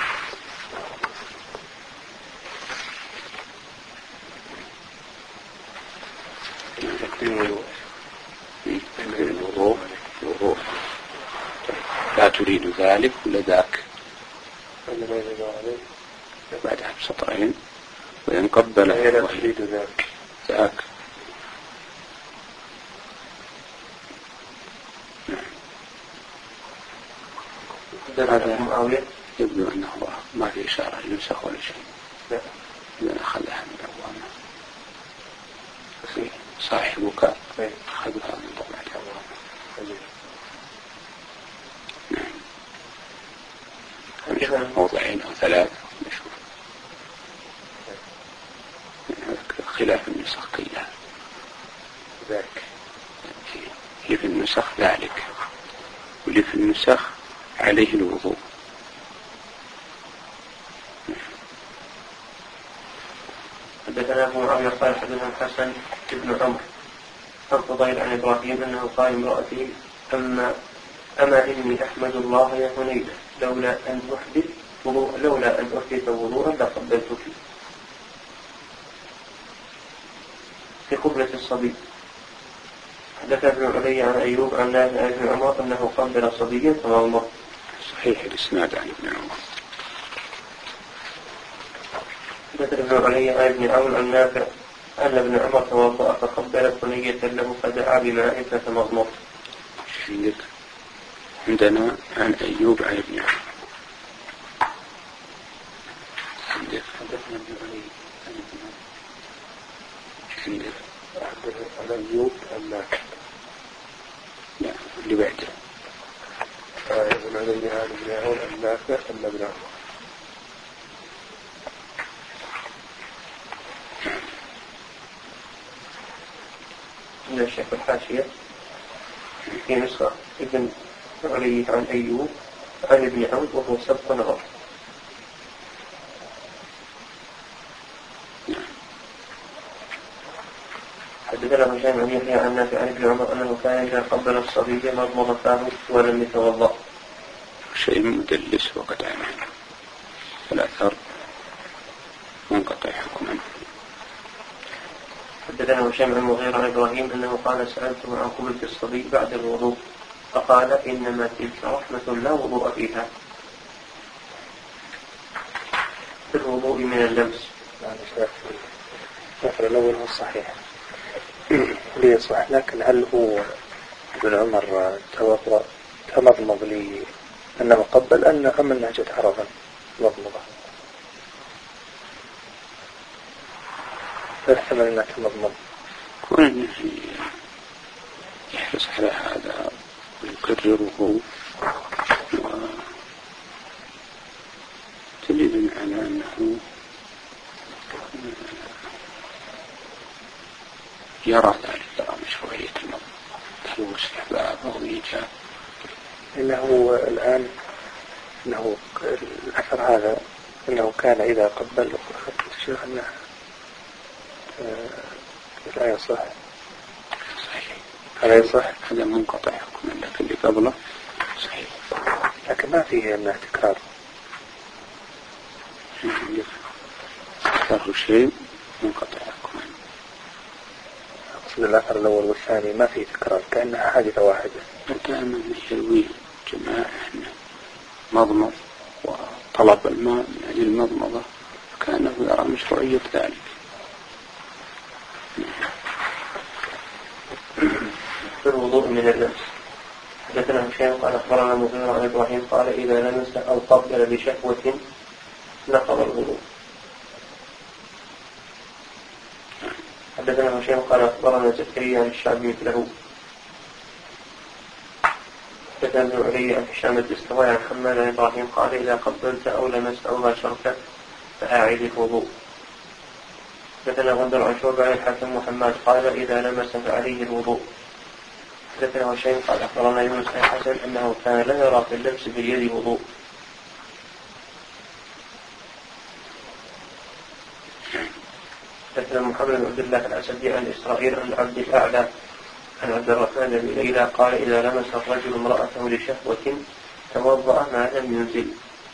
الوضوء الوضوء لا تريد ذلك ولا ذاك بعدها بسطرين وإن قبل لا تريد ذاك ذاك. هذا يبدو أنه ما في إشارة ينسخ ولا شيء. لا إذا أخذها من الأوامر صاحبك أخذها من طبعة الأوامر. نعم. موضعين أو ثلاثة نشوف خلاف النسخ كلها. ذاك هي في النسخ ذلك واللي في النسخ عليه الوضوء. حدثنا أبو معاوية قال حدثنا الحسن بن عمرو عن فضيل عن إبراهيم أنه قال امرأتي أما أما إني أحمد الله يا هنيدة لولا أن أحدث وضوء لولا أن أحدث وضوءا لقبلتك في قبلة الصبي. حدثنا ابن علي عن أيوب عن نافع عن ابن عمر أنه قبل صبيا فمضمض. صحيح الإسناد عن ابن عمر. حدثنا ابن علي عن ابن عون عن نافع أن ابن عمر توضأ فقبل ثنية له فدعا بماء فتمضمض. عندك عندنا عن أيوب عن ابن عمر. عندك حدثنا ابن علي عن ابن عمر. عندك عن أيوب عن نافع. لا اللي بعده ابن علي عن ابن عون عن نافع عن ابن عمر. من الشيخ الحاشية في نسخة ابن علي عن أيوب عن ابن عون وهو سبق نظر. حدثنا هشام بن يحيى عن نافع عن ابن عمر أنه كان إذا قبل الصبي مضمض فاه ولم يتوضأ. شيء مدلس وقد عمل فالأثر منقطع حكما. حدثنا هشام بن مغيرة عن إبراهيم أنه قال سألته عن قبلة الصبي بعد الوضوء فقال إنما تلك رحمة لا وضوء فيها في الوضوء من اللمس. الأثر الأول هو الصحيح ليصح، لكن هل هو ابن عمر توضأ تمضمض لي أنه قبل أن أم أنها جت عرضا مضمضة؟ فاحتمل أنها تمضمض. كون أنه يحرص على هذا ويكرره وتدل على أنه يرى ذلك يرى مشروعية المضمضة هل هو استحباب أو إيجاب. إنه الآن إنه الأثر هذا إنه كان إذا قبل أخذت الشيخ أنه لا يصح. صحيح هذا يصح. هذا منقطع حكما لكن اللي قبله صحيح لكن ما فيه أنه تكرار. أكثر شيء منقطع حكما. أقصد الأثر الأول والثاني ما فيه تكرار كأنها حادثة واحدة. دائما يروي جماعة مضمض وطلب الماء من أجل المضمضة كأنه يرى مشروعية ذلك. في الوضوء من اللمس. حدثنا هشام قال أخبرنا مغيرة عن إبراهيم قال إذا لمس أو قبل بشهوة نقض الوضوء. حدثنا هشام قال أخبرنا زكريا عن الشعبي مثله. حدثنا ابن علي عن هشام الدستوائي عن حماد عن إبراهيم قال إذا قبلت أو لمست أو باشرت فأعد الوضوء. حدثنا غندر عن شعبة عن الحكم محمد قال إذا لمس فعليه الوضوء. حدثنا هشام قال أخبرنا يونس عن حسن أنه كان لا يرى في اللبس باليد وضوء. حدثنا حدثنا محمد بن عبد الله الأسدي عن إسرائيل عن عبد الأعلى عن عبد الرحمن بن ليلى قال إذا لمس الرجل امرأته لشهوة توضأ ما لم ينزل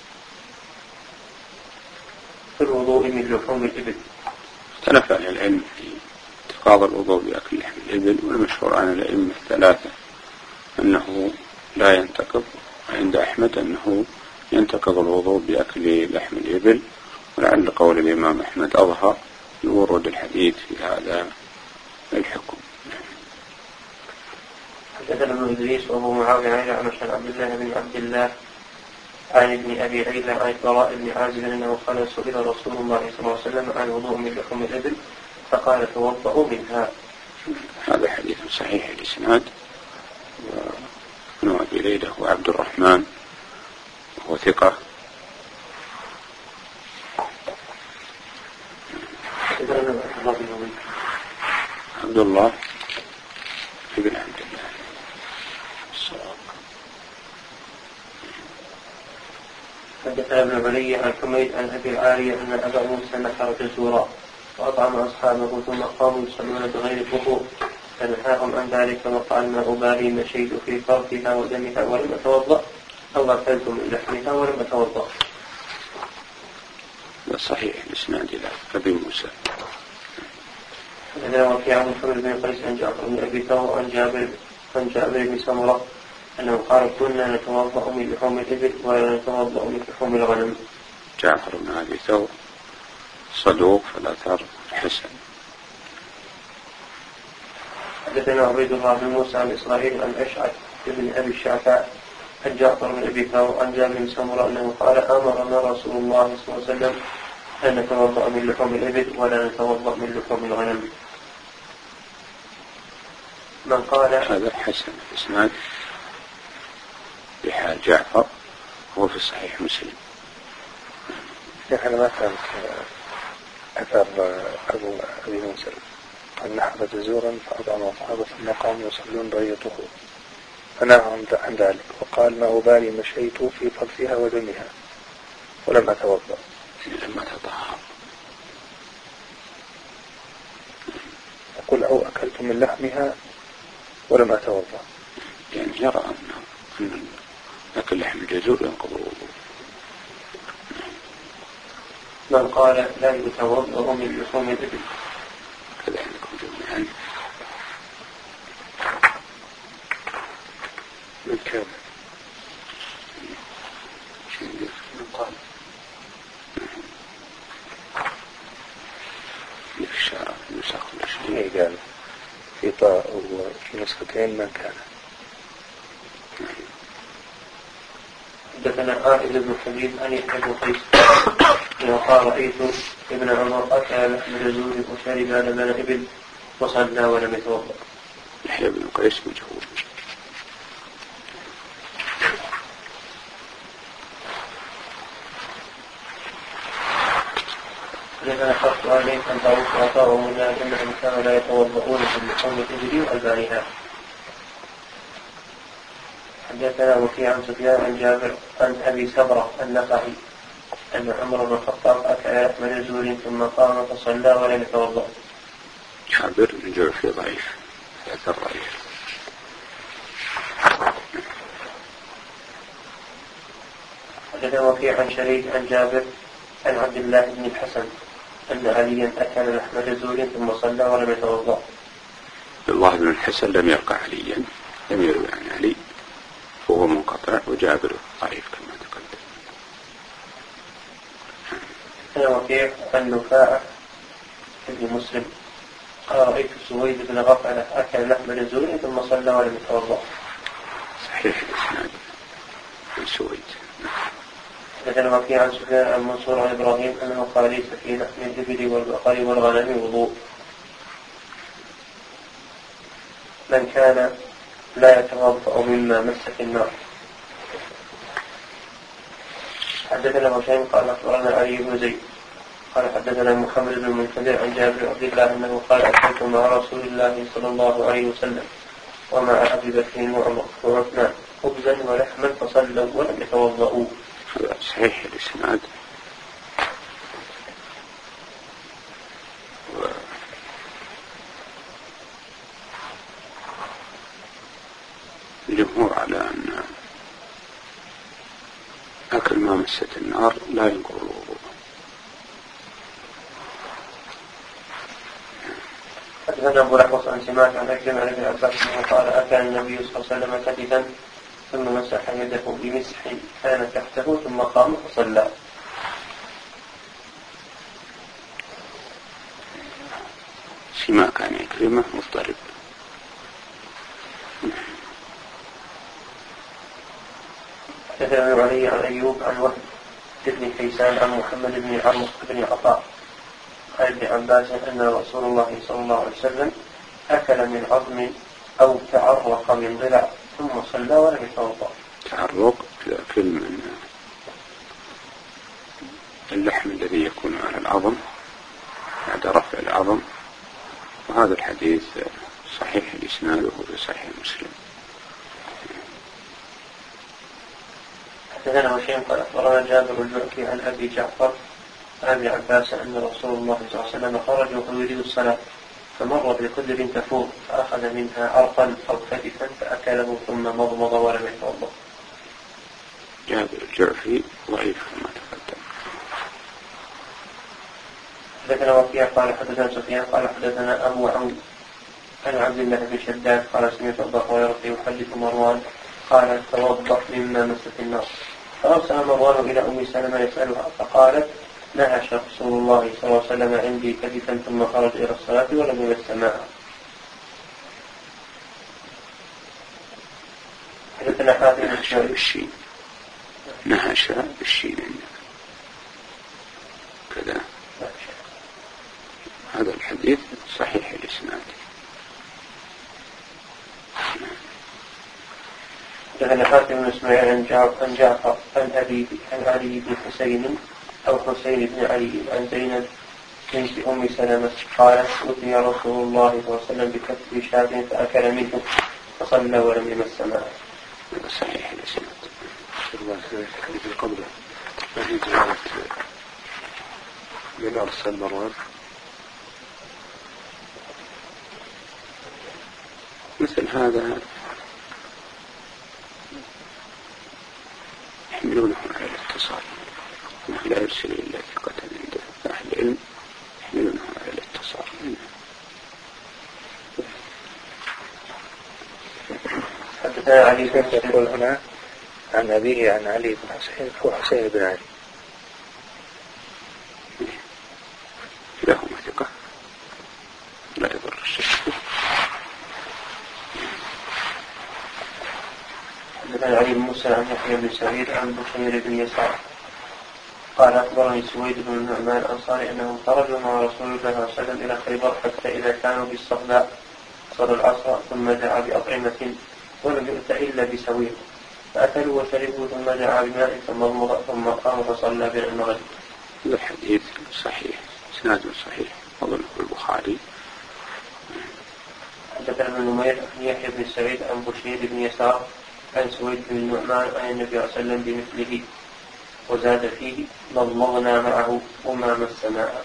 في الوضوء من لحوم الإبل. اختلف أهل العلم في اتخاذ الوضوء بأكل لحم الإبل، والمشهور عن الأئمة الثلاثة أنه لا ينتقض، وعند أحمد أنه ينتقض الوضوء بأكل لحم الإبل، ولعل قول الإمام أحمد أظهر لورود الحديث في هذا الحكم. حدثنا ابن إدريس وأبو معاوية عن أعمش عن عبد الله بن عبد الله عن ابن أبي عيلة عن البراء بن عازب أنه قال سئل رسول الله صلى الله عليه وسلم عن الوضوء من لحوم الإبل فقال توضأوا منها. هذا حديث صحيح الإسناد، وابن أبي ليلى هو عبد الرحمن وهو ثقة. عبد الله ابن عبد الله الصواب. حدثنا ابن علي عن حميد عن أبي العالية أن أبا موسى نحر جزورا وأطعم أصحابه ثم قاموا يصلون بغير وضوء فنهاهم عن ذلك وقال ما أبالي مشيت في فرثها ودمها ولم أتوضأ أو أكلت من لحمها ولم أتوضأ. صحيح الإسناد إلى أبي موسى. حدثنا وكيع عن محمد بن قيس عن جعفر بن أبي ثور عن جابر عن جابر بن سمرة أنه قال كنا نتوضأ من لحوم الإبل ولا نتوضأ من لحوم الغنم. جعفر بن أبي ثور صدوق فالآثار حسن. حدثنا عبيد الله بن موسى عن إسرائيل عن أشعث بن أبي الشعثاء عن جعفر بن أبي ثور عن جابر بن سمرة أنه قال أمرنا رسول الله صلى الله عليه وسلم أن نتوضأ من لحوم الإبل ولا نتوضأ من لحوم الغنم. من قال هذا حسن الإسناد بحال جعفر هو في صحيح مسلم. نحن ما كانت أثر أبو أبي موسى أن نحر جزورا فأطعم أصحابه ثم قاموا يصلون بغير طهور فنهى عن ذلك وقال ما أبالي مشيت في فرثها ودمها ولم أتوضأ. لما تطهر أقول أو أكلت من لحمها ولم أتوضأ، يعني يرى أن أكل لحم الجزور ينقض الوضوء. من قال لا يتوضأ من لحوم الإبل. كذا عندكم جميعا. من كان من قال في الشارع نسخ الشيء قال في طاء وفي نسختين من كان. حدثنا عائد بن حبيب أن يحيى بن قيس وقال رأيت ابن عمر أكل لحم جزور وشرب لبن إبل وصلى ولم يتوضأ. يحيى بن قيس مجهول. حدثنا حفص عليك أن طاووس وعطاء ومجاهد أنهم كانوا لا يتوضؤون من لحوم الإبل وألبانها. حدثنا وكيع عن سفيان عن جابر عن أبي سبرة النخعي أن عمر بن الخطاب أكل لحم جزور ثم قام فصلى ولم يتوضأ. جابر بن جعفر ضعيف ذات الرأي. حدثنا وكيع عن شريك عن جابر عن عبد الله بن الحسن أن عليا أكل لحم جزور ثم صلى ولم يتوضأ. الله بن الحسن لم يلقى عليا، لم يروي عن علي، وهو منقطع، وجابر ضعيف كما تقدم. حدثنا وكيع عن نفاعة ابن مسلم قال رأيت سويد بن غفلة أكل لحم جزور ثم صلى ولم يتوضأ. صحيح الإسناد عن سويد. حدثنا وكيع عن سفيان عن منصور عن إبراهيم أنه قال ليس في لحم الإبل والبقر والغنم وضوء. من كان لا يتوضأ مما مس في النار. حدثنا هشام قال أخبرنا علي بن زيد قال حدثنا محمد بن المنكدر عن جابر بن عبد الله أنه قال أكلت مع رسول الله صلى الله عليه وسلم ومع أبي بكر وعمر وعثمان خبزا ولحما فصلوا ولم يتوضأوا. هذا صحيح الإسناد. الجمهور على أن أكل ما مست النار لا ينقض الوضوء. حدثنا أبو الأحوص عن سماك عن أكرم عن ابن عباس قال أكل النبي صلى الله عليه وسلم كتفا ثم مسح يده بمسح كان تحته ثم قام فصلى. سماك عن أكرمة مضطرب. حدثنا علي عن أيوب عن وهب بن كيسان عن محمد بن عمرو بن عطاء عن ابن عباس أن رسول الله صلى الله عليه وسلم أكل من عظم أو تعرق من ضلع ثم صلى ولم يتوضأ. تعرق أكل من اللحم الذي يكون على العظم بعد رفع العظم، وهذا الحديث صحيح الإسناد وهو في صحيح مسلم. حدثنا وشيم قال أخبرنا جابر الجعفي عن أبي جعفر عن ابن عباس أن رسول الله صلى الله عليه وسلم خرج وهو يريد الصلاة فمر بقدر تفور فأخذ منها عرقا أو كتفا فأكله ثم مضمض ولم يتوضأ. جابر الجعفي ضعيف كما تقدم. حدثنا وكيع قال حدثنا سفيان قال حدثنا أبو عمرو عن عبد الله بن شداد قال سمعت أبا هريرة يحدث مروان قال توضأ مما مست النار. فأرسل مروان إلى أم سلمة يسألها فقالت نهش رسول الله صلى الله عليه وسلم عندي كتفا ثم خرج إلى الصلاة ولم يمس معها. حدثنا حاتم نهش بالشين نهش بالشين كذا. هذا الحديث صحيح الإسناد. حدثنا حاتم بن اسماعيل عن جعفر عن أبي عن علي بن حسين أو حسين بن علي عن زينب بنت أم سلمة قالت أتي رسول الله صلى الله عليه وسلم بكتف شاة فأكل منه فصلى ولم يمس معه. هذا صحيح الإسناد. الحديث اللي قبله ما هي جهالة من أرسل مروان؟ مثل هذا يحملونه على الاتصال، انه لا يرسل الا ثقة عنده، فأهل العلم يحملونه على الاتصال. حدثنا علي بن يقول هنا عن أبيه عن علي بن حسين هو حسين بن علي كلاهما ثقة لا يضر الشك. حدثنا علي بن موسى عن يحيى بن سعيد عن بشير بن يسار قال أخبرني سويد بن النعمان الأنصاري أنهم خرجوا مع رسول الله صلى الله عليه وسلم إلى خيبر حتى إذا كانوا بالصهباء صلوا العصر ثم دعا بأطعمة ولم يؤت إلا بسويق فأكلوا وشربوا ثم دعا بماء ثم مضمض ثم قام فصلى بين المغرب. هذا الحديث صحيح إسناد صحيح أظنه البخاري. حدثنا ابن نمير عن يحيى بن سعيد عن بشير بن يسار عن سويد بن النعمان عن النبي صلى الله عليه وسلم بمثله وزاد فيه مضمضنا معه وما مس معه.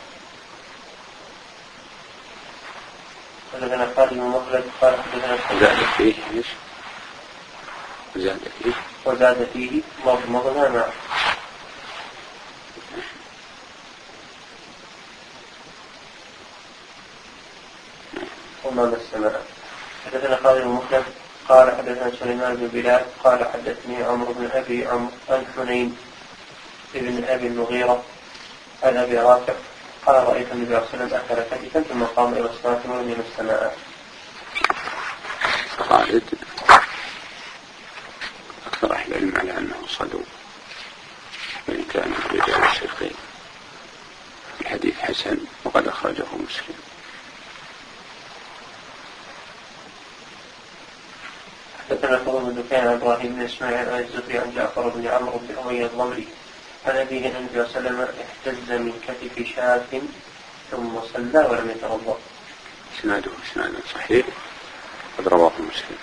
حدثنا خالد بن مخلد قال حدثنا وزاد فيه ايش؟ وزاد فيه وزاد فيه مضمضنا معه وما مس معه. حدثنا خالد بن مخلد قال حدثنا سليمان بن بلال قال حدثني عمرو بن أبي عمرو عن حنين ابن أبي المغيرة عن أبي رافع قال رأيت النبي صلى الله عليه وسلم أكل كتفا ثم قام إلى الصلاة ولم يمس معه. خالد أكثر أهل العلم على أنه صدوق وإن كان من رجال الشيخين. الحديث حسن وقد أخرجه مسلم. حدثنا فضل بن دكان عن إبراهيم بن إسماعيل عن الزهري عن جعفر بن عمرو بن أمية الضمري عن أبيه أن النبي صلى الله عليه وسلم احتز من كتف شاة ثم صلى ولم يتوضأ. إسناده إسناد صحيح قد رواه مسلم.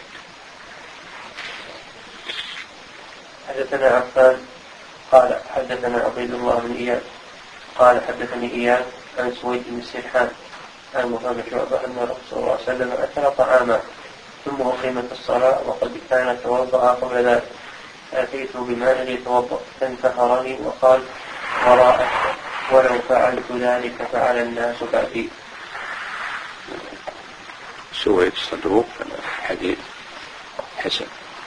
حدثنا عفان قال حدثنا عبيد الله بن إياد قال حدثني إياد عن سويد بن السرحان عن مصاب شعبة أن رسول الله صلى الله عليه وسلم أكل طعاما ثم أقيمت الصلاة وقد كان توضأ قبل ذلك، أتيت بماء ليتوضأ فانتهرني وقال وراءك ولو فعلت ذلك فعل الناس بعدي. سويت صدوق الحديث حسن.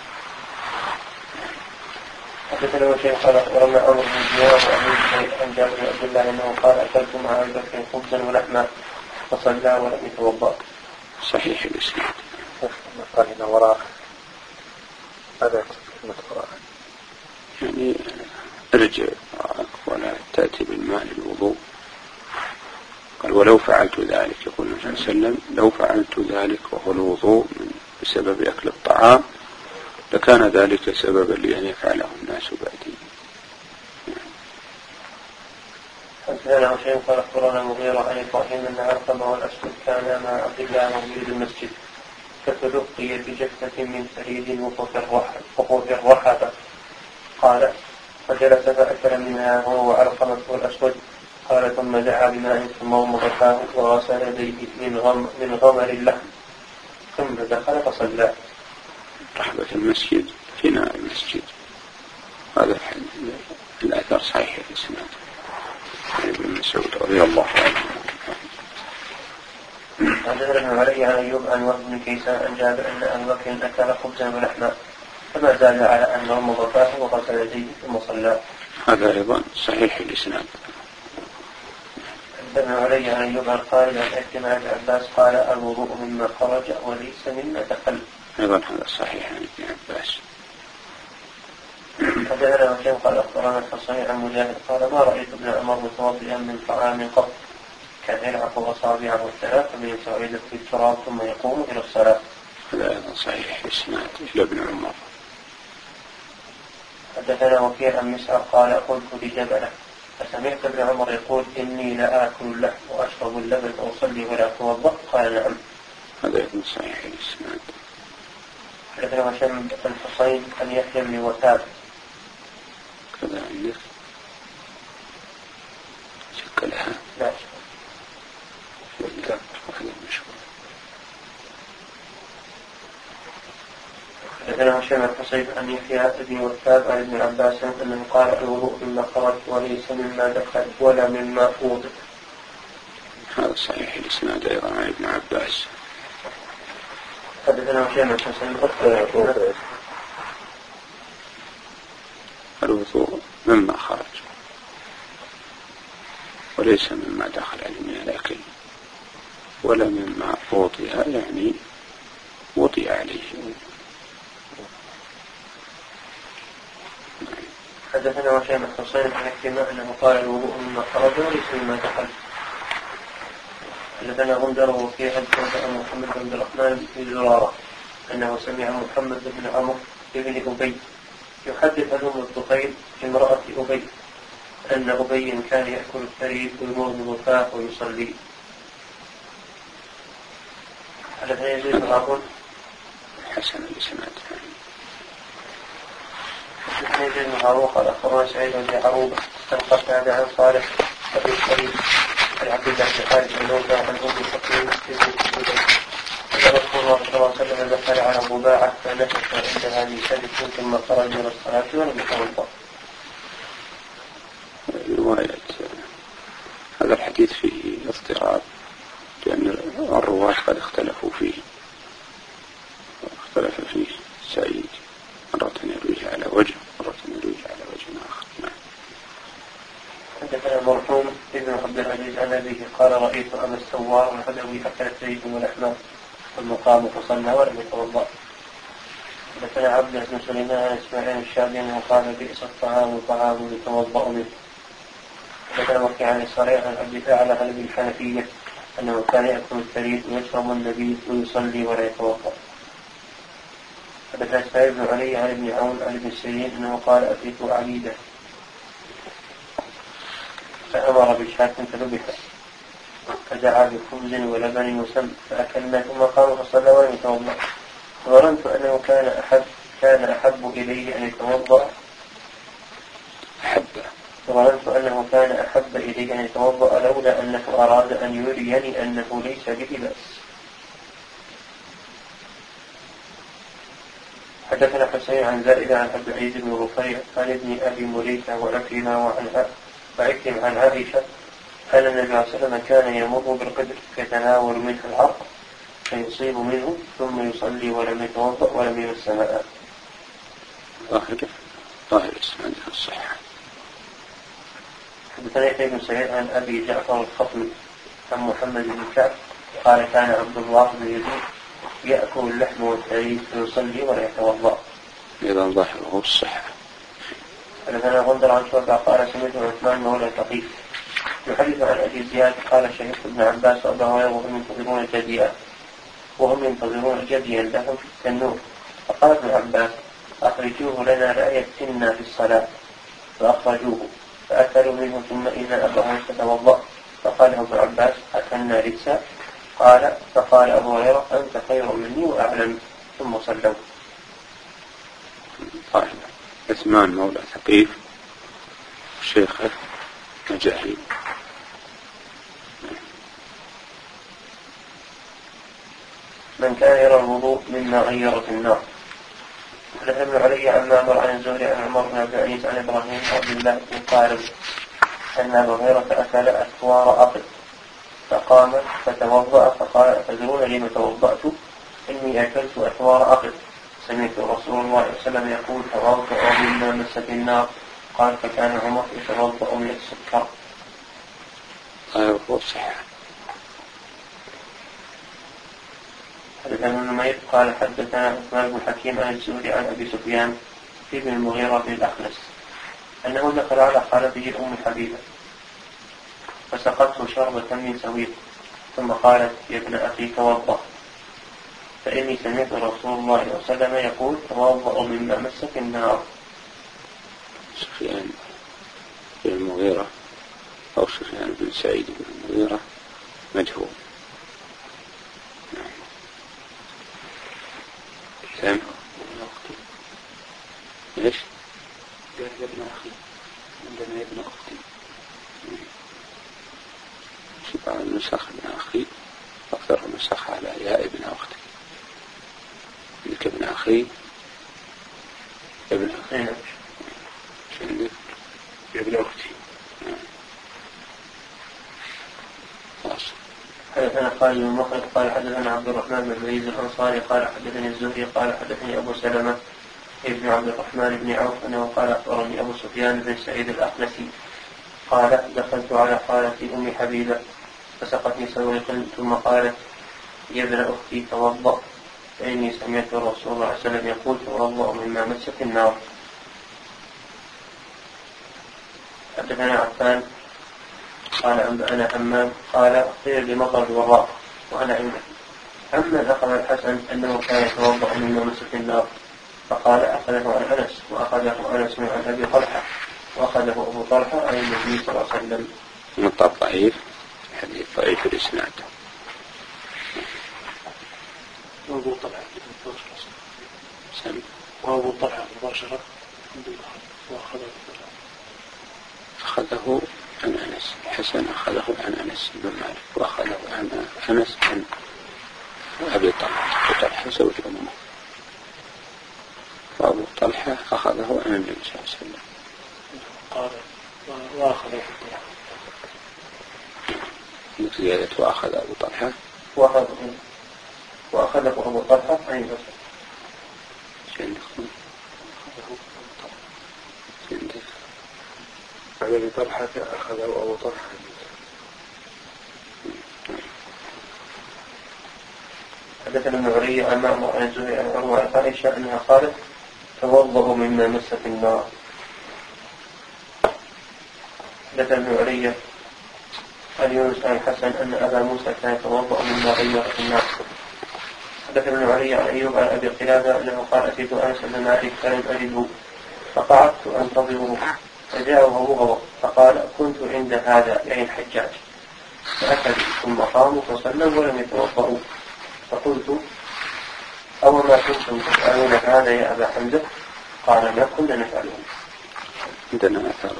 حدثنا وشيخ قال أخبرنا عمرو بن دينار عن جابر بن عبد الله أنه قال أكلت مع أبي بكر خبزا ولحما فصلى ولم يتوضأ. صحيح الإسناد. قال هنا وراء هذا كلمة وراء يعني ارجع ولا تأتي بالماء للوضوء. قال ولو فعلت ذلك، يقول النبي صلى الله عليه وسلم لو فعلت ذلك وهو الوضوء بسبب أكل الطعام لكان ذلك سببا لأن يفعله الناس بعدي. حدثنا وشيخ قال أخبرنا المغيرة عن إبراهيم أن علقمة والأسود كان مع عبد الله موجود المسجد فتلقي بجثة من ثريد وقوف الرحبة. قال فجلس فأكل منها هو وعلقمة والأسود. قال ثم دعا بماء ثم وضع فاه وغسل يديه من غم من غمر اللحم ثم دخل فصلى. رحبة المسجد فناء المسجد. هذا الأثر صحيح الإسناد. ابن مسعود رضي الله عنه. حدثنا علي عن أيوب عن وهب بن كيسان عن جابر أن أبا بكر أكل خبزا ولحما فما زال على أن غمض فاه وغسل يديه ثم صلى. هذا أيضا صحيح الإسناد. حدثنا علي عن أيوب عن خالد عن عكرمة عن عباس قال الوضوء مما خرج وليس مما دخل. أيضا هذا صحيح عن ابن عباس. حدثنا وشيخ قال أخبرنا الحصري عن مجاهد قال ما رأيت ابن عمر متوضئا من طعام قط كان يلعق أصابعه الثلاث من يسعد في التراب ثم يقوم إلى الصلاة. هذا أيضا صحيح الإسناد إلى ابن عمر. حدثنا وكيع عن مسعر قال قلت لجبله فسمعت ابن عمر يقول إني لآكل اللحم وأشرب اللبن وأصلي ولا أتوضأ. قال نعم. هذا أيضا صحيح الإسناد. حدثنا هشام بن حسين أن يحيى بن وثاب كذا عندك شكلها لا شكلها واحد مشهور. حدثنا هشام بن حسين أن يحيى بن وثاب عن ابن عباس أنه قال الوضوء مما خرج وليس مما دخل ولا مما أوضع. هذا صحيح الإسناد أيضا عن ابن عباس. حدثنا هشام بن حسين الوضوء مما خرج وليس مما دخل من الأكل ولا مما وطئ يعني وطئ عليه. حدثنا هشام بن حسين عن عكرمة أنه قال الوضوء مما خرج وليس مما دخل. حدثنا غندر وفيه حدثنا محمد بن عبد الرحمن بن زرارة أنه سمع محمد بن عمرو بن أبي يحدث أم الطفيل امرأة أبي أن أبي كان يأكل الثريد ويمضمض فاه ويصلي. حدثنا يزيد بن هارون حسن الإسناد. حدثنا يزيد بن هارون قال أخبرنا سعيد بن عروبة عن قتادة عن صالح أبي الخليل عن عبد الله بن خالد بن نوفل عن أم حكيم أن رسول الله صلى الله عليه وسلم دخل على ضباعة فنفخ عندها من سلك ثم خرج من الصلاة ولم يتوضأ. رواية هذا الحديث فيه اضطراب لأن الرواة قد اختلفوا فيه اختلف فيه سعيد مرة يرويه على وجه مرة يرويه على وجه آخر. نعم. حدثنا المرحوم ابن عبد العزيز عن أبيه قال رأيت أبا السوار العدوي أكل الثريد ولحمه ثم قام فصلى ولم يتوضأ. حدثنا عبد بن سليمان عن إسماعيل الشافعي أنه قال بئس الطعام طعام يتوضأ منه. حدثنا وكيع عن الصريح عن عبد الأعلى عن ابن الحنفية أنه كان يأكل الثريد ويشرب النبيذ ويصلي ولا يتوضأ. حدثنا إسماعيل بن علي عن ابن عون عن ابن سيرين أنه قال أتيت عبيدة فأمر بشاة فذبحت فدعا بخبز ولبن وسم فأكلنا ثم قام فصلى ولم يتوضأ. ظننت أنه كان أحب كان أحب إليه أن يتوضأ أحب ظننت أنه كان أحب إليه أن يتوضأ لولا أنه أراد أن يريني أنه ليس به بأس. حدثنا حسين عن زائدة عن عبد العزيز بن رفيع عن ابن أبي مليكة وعكرمة وعن وعكرمة عن عائشة أن النبي صلى الله عليه وسلم كان يمر بالقدر فيتناول منه العرق فيصيب منه ثم يصلي ولم يتوضأ ولم يمس ماء. ظاهر ظاهر اسناد الصحة. حدثنا يحيى بن سعيد عن أبي جعفر الخطمي عن محمد بن كعب قال كان عبد الله بن يزيد يأكل اللحم والحليب فيصلي ولا يتوضأ. إذا ظاهره الصحة. حدثنا غندر عن شعبة قال سمعت عثمان مولى ثقيف يحدث عن أبي زياد قال شهدت ابن عباس وأبا هريرة وهم ينتظرون جديا وهم ينتظرون جديا لهم في التنور فقال ابن عباس أخرجوه لنا لا يفتنا في الصلاة فأخرجوه فأكلوا منه ثم إن أبا هريرة توضأ فقال ابن عباس أكلنا رجسا قال فقال أبو هريرة أنت خير مني وأعلم ثم صلوا. طيب عثمان مولى ثقيف شيخه مجاهيل. من كان يرى الوضوء مما غيرت النار. حدثنا ابن علي عن معمر عن الزهري عن عمر بن عبد العزيز عن ابراهيم عبد الله بن قارب ان ابا هريره اكل اسوار اقل فقام فتوضا فقال اتدرون لم توضات اني اكلت اسوار اقل سمعت رسول الله صلى الله عليه وسلم يقول توضا مما مست النار قال فكان عمر يتوضا من السكر. غير صحيح. حدثنا ابن نمير قال حدثنا عثمان بن حكيم عن الزهري عن ابي سفيان ابن المغيرة بن الاخنس انه دخل على خالته ام حبيبه فسقته شربة من سويق ثم قالت يا ابن اخي توضأ فاني سمعت رسول الله صلى الله عليه وسلم يقول توضأ مما مست النار. سفيان بن المغيرة أو سفيان بن سعيد بن المغيرة مجهول. سام ايش؟ قال يا ابن أخي عندنا يا ابن أختي. بعض النسخ ابن أخي أكثر النسخ على يا ابن أختي. لك ابن أخي ابن أخي عندك يا ابن أختي. خلاص. حدثنا خالد بن مخلد قال حدثنا عبد الرحمن بن عزيز الأنصاري قال حدثني الزهري قال حدثني أبو سلمة ابن عبد الرحمن بن عوف أنه قال أخبرني أبو سفيان بن سعيد الأخنسي قال دخلت على خالتي أم حبيبة فسقتني سويقا ثم قالت يا ابن أختي توضأ فإني سمعت رسول الله صلى الله عليه وسلم يقول توضأ مما مست النار. حدثنا عفان قال أنا همام قال قيل لمطر الوراق وأنا عنده أما أخذ الحسن أنه كان يتوضأ مما مست النار فقال أخذه عن أنس وأخذه أنس عن أبي طلحة وأخذه أبو طلحة عن النبي صلى الله عليه وسلم. نقطة ضعيف حديث ضعيف الإسناد. وأبو طلحة سم وأبو طلحة مباشرة وأخذه أخذه عن أنس. حسن أخذه عن أنس بن مالك وأخذه عن أنس عن أبي طلحة وطلحة زوج أمه وأبو طلحة أخذه عن النبي صلى الله عليه وسلم. قال وأخذه زيادة وأخذ أبو طلحة وأخذه وأخذه أبو طلحة عن النبي على أبي طلحة أخذه أبو طلحة. حدثنا ابن علي عن معمر عن الزهري عن عروة عن عائشة أنها قالت توضأ مما مست النار. حدثنا ابن علي عن يونس عن الحسن أن أبا موسى كان يتوضأ مما غيرت النار. حدثنا ابن علي عن أيوب عن أبي قلابة أنه قال أتيت أنس بن مالك فلم أجده فقعدت أنتظره فجاءه مغضب فقال كنت عند هذا يعني الحجاج فأكل ثم قاموا فصلوا ولم يتوضأوا فقلت أو ما كنتم تفعلون هذا يا أبا حمزة قال ما كنا نفعله. عندنا أثر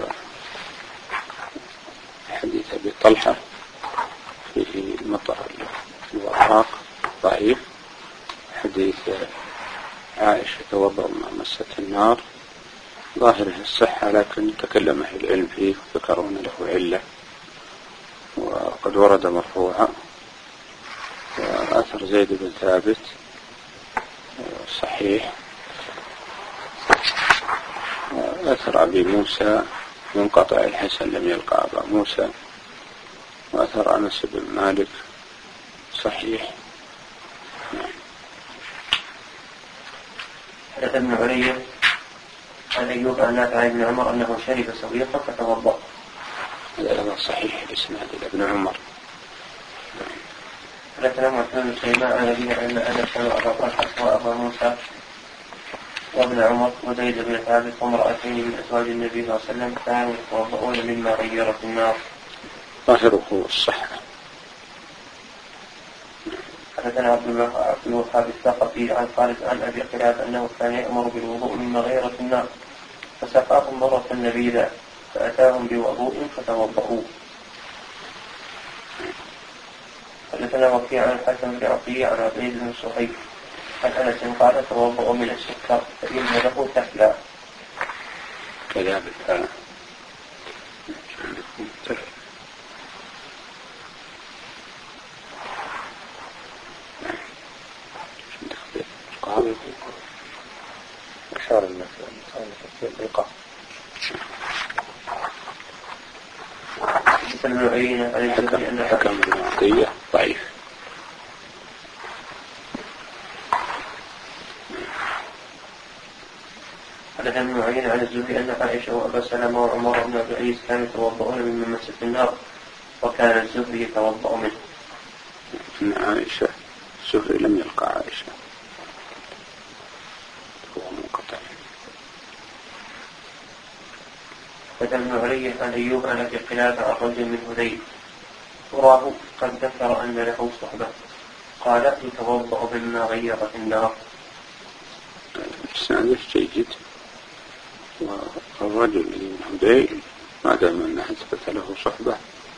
حديث أبي طلحة فيه مطر الوراق ضعيف. حديث عائشة توضأ ما مست النار ظاهره الصحة، لكن تكلم أهل العلم فيه وذكرون له علة، وقد ورد مرفوعا، وأثر زيد بن ثابت صحيح، وأثر أبي موسى منقطع الحسن لم يلقى أبا موسى، وأثر أنس بن مالك صحيح. حدث ابن علي عن أيوب عن نافع بن عمر أنه شرب سويقا فتوضأ. هذا صحيح الإسناد إلى ابن عمر. حدثنا معتمد بن سليمان عن أبيه أن أنس وأبا طلحة وأبا موسى وابن عمر وزيد بن ثابت وامرأتين من أزواج النبي صلى الله عليه وسلم كانوا يتوضؤون مما غيرت النار. ظاهره الصحة. حدثنا عبد الوهاب الثقفي عن خالد عن أبي قلابة أنه كان يأمر بالوضوء مما غيرت النار فسقاهم مرة نبيذا فأتاهم بوضوء فتوضؤوا. حدثنا وكيع عن الحسن بن عطية عن عبيد بن صهيب عن أنس قال توضؤوا من السكر فإن له تحلى. كذلك أشار الناس بالقاء. حكم المعطية ضعيف. حدثنا ابن عيينة عن الزهري أن عائشة وأبا سلمة وعمر بن عبد العزيز كانوا يتوضؤون مما مست النار وكان الزهري يتوضأ منه. إن عائشة الزهري لم يلقى عائشة هو منقطع. حدثنا ابن علي عن أيوب عن أبي قلابة عن رجل من هذيل وراه قد ذكر أن له صحبة قال يتوضأ مما غيرت النار. الإسناد جيد، والرجل من هذيل ما دام أنه أثبت له صحبة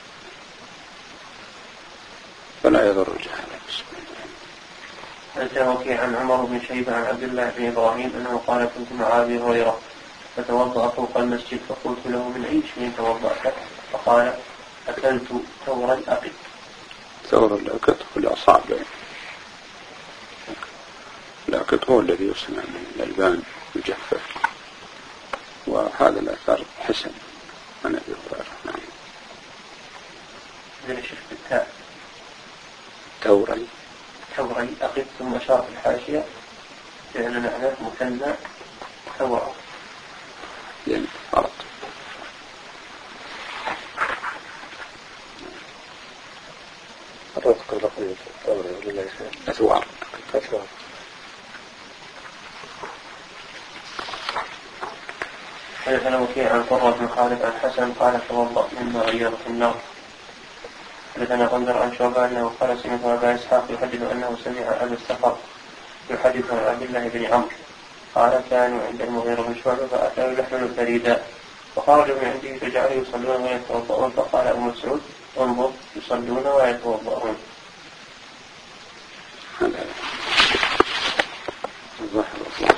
فلا يضر جهاله. أنت وكيع عن عمر بن شيبة عن عبد الله بن إبراهيم أنه قال كنت مع أبي هريرة فتوضأ فوق المسجد فقلت له من أي شيء توضأت؟ فقال أكلت ثور الأقل. ثور الأقل هو الأصابع، الأقل هو الذي يصنع من الألبان مجفف، وهذا الأثر حسن عن أبي هريرة. نعم. هذا الشيخ بالتاء ثوري ثوري أقل ثم أشار في الحاشية لأن معناه مثنى ثور يعني غلط. الرزق اللقية ثوري ولا شيء أثوار أثوار. حدثنا وكيع عن قرة بن خالد عن حسن قال توضأ مما غيرت النار. حدثنا غندر عن شعبة أنه قال سمعت أبا إسحاق يحدث أنه سمع أبا السفر يحدث عن عبد الله بن عمرو قال كانوا عند المغيرة بن شعبة فأتوا يحملوا فريدا فخرجوا من عنده فجعلوا يصلون ويتوضؤون فقال أبو مسعود انظر يصلون ويتوضؤون. هذا الظاهر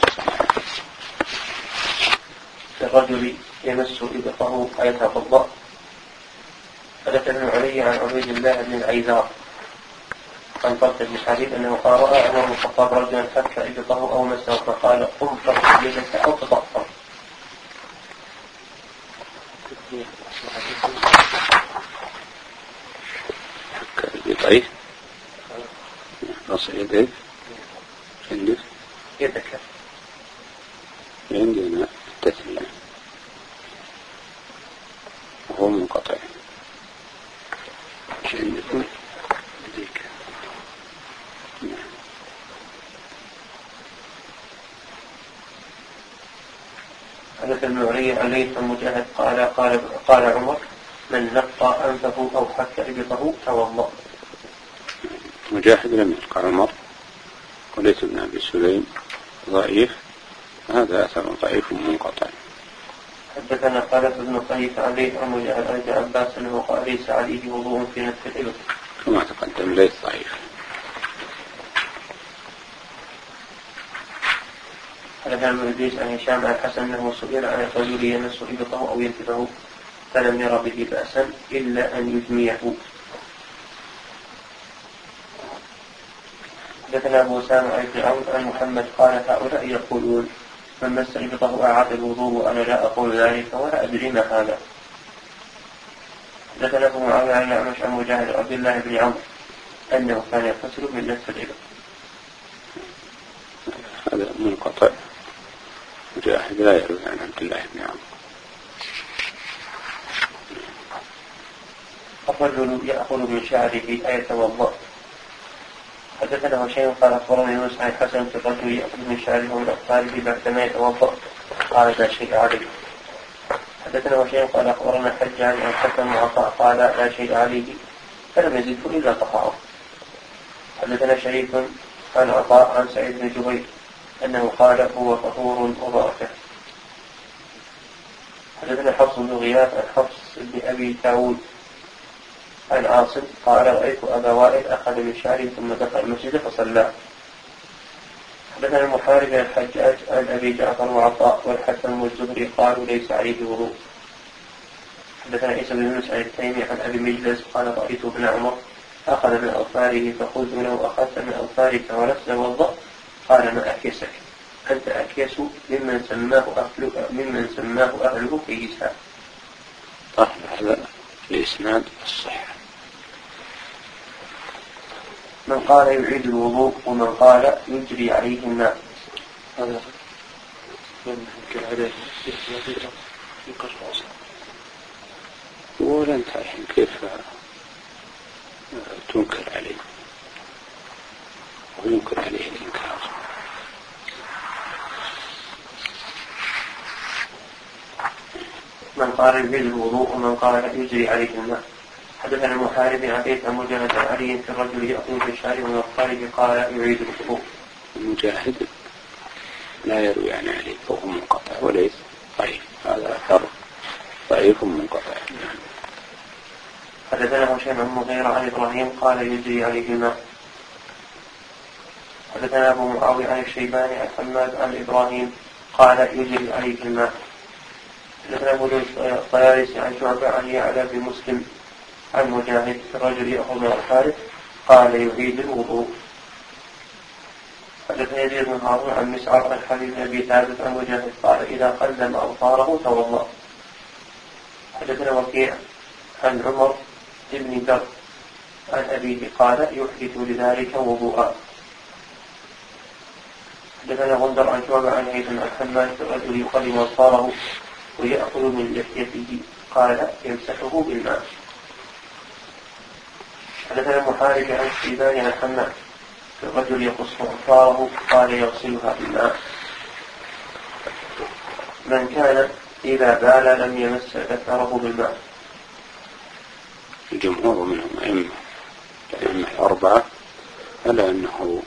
الرجل يمس إبطه فيتوضأ. حدث ابن علي عن عبيد الله بن العيزار عن طلق بن حبيب أنه قال رأى عمر بن الخطاب رجلا فك إبطه أو مسه فقال قم فرق يدك أو تطهر. فك إبطيه نص يديك عندك يدك عندنا التثنية وهو منقطع عندكم يديك. حدث ابن علي عليه مجاهد قال قال قال عمر من نقى أنفه أو حك إبطه توضأ. مجاهد لم يلقى عمر، وليس ابن أبي سليم ضعيف، هذا أثر ضعيف منقطع. حدثنا خالد بن قيس عليه عن مجاهد عن عباس أنه قال ليس عليه وضوء في نتف الإبط كما تقدم ليس ضعيف. حدثنا ابن إدريس عن هشام عن الحسن أنه سئل عن الرجل يمس إبطه أو ينتفه فلم ير به بأسا إلا أن يجميه. حدثنا أبو أسامة عن ابن عون عن محمد قال هؤلاء يقولون من مس إبطه أعاد الوضوء وأنا لا أقول ذلك ولا أدري ما هذا. حدثنا أبو معاوية عن الأعمش عن مجاهد عبد الله بن عمرو أنه كان يغتسل من نفس الإبط. هذا منقطع. مجاهد لا يروي عن عبد الله بن عمرو. الرجل يأخذ من شعره أيتوضأ. حدثنا هشيم قال أخبرني يونس عن الحسن في الرجل يأخذ من شعره ومن أقطاره بعدما يتوضأ قال لا شيء عليه. حدثنا هشيم قال أخبرنا حجاج عن الحسن وعطاء قال لا شيء عليه فلم يزده إلا طهاره. حدثنا شريك عن عطاء عن سعيد بن جبير أنه قال هو طهور وبركة. حدثنا حفص بن غياث عن حفص بن أبي داود عن عاصم قال رأيت أبا وائل أخذ من شعره ثم دخل المسجد فصلى. حدثنا المحارب عن الحجاج عن أبي جعفر وعطاء والحسن والزهري قالوا ليس عليه وضوء. حدثنا عيسى بن يونس عن التيمي عن أبي مجلس قال رأيت ابن عمر أخذ من أظفاره فقلت له أخذت من أظفارك ولست توضأ؟ قال ما أكيسك أنت أكيس ممن سماه أهله ممن سماه أهله في إسحاق. طيب هذا الإسناد الصحة. من قال يعيد الوضوء ومن قال يجري عليه الماء. هذا من ينكر عليه ينكر أصلا. ولا أنت الحين كيف تنكر عليه وينكر عليه الإنكار. من قال يعيد الوضوء ومن قال يجري عليه الماء. حدثنا المحارب عن عيسى عن مجاهد عن علي في الرجل يأخذ في شعره ومن الخارج قال يعيد الوضوء. المجاهد لا يروي عن علي فهو منقطع وليس ضعيف. هذا أثر ضعيف منقطع. حدثنا هشام عن مغيرة عن إبراهيم قال يجري عليه الماء. حدثنا أبو معاوية عن الشيباني عن حماد عن إبراهيم قال يجري عليه الماء. حدثنا أبو الطيالسي عن شعبة عن يعلى بن مسلم عن مجاهد الرجل يأخذ من الخارج قال يعيد الوضوء. حدثنا يزيد بن هارون عن مسعر عن حبيب بن أبي ثابت عن مجاهد قال إذا قدم أظفاره توضأ. حدثنا وكيع عن عمر ابن در عن أبيه قال يحدث لذلك وضوءا. حدثنا غندر عن شعبة عن هيثم عن حماد الرجل يقدم أظفاره ويأخذ من لحيته قال يمسحه بالماء. حدثنا محارب عن الشيباني عن حماد الرجل يقص أظفاره قال يغسلها بالماء. من كان إذا بال لم يمس ذكره بالماء. الجمهور منهم أئمة الأئمة الأربعة على أنه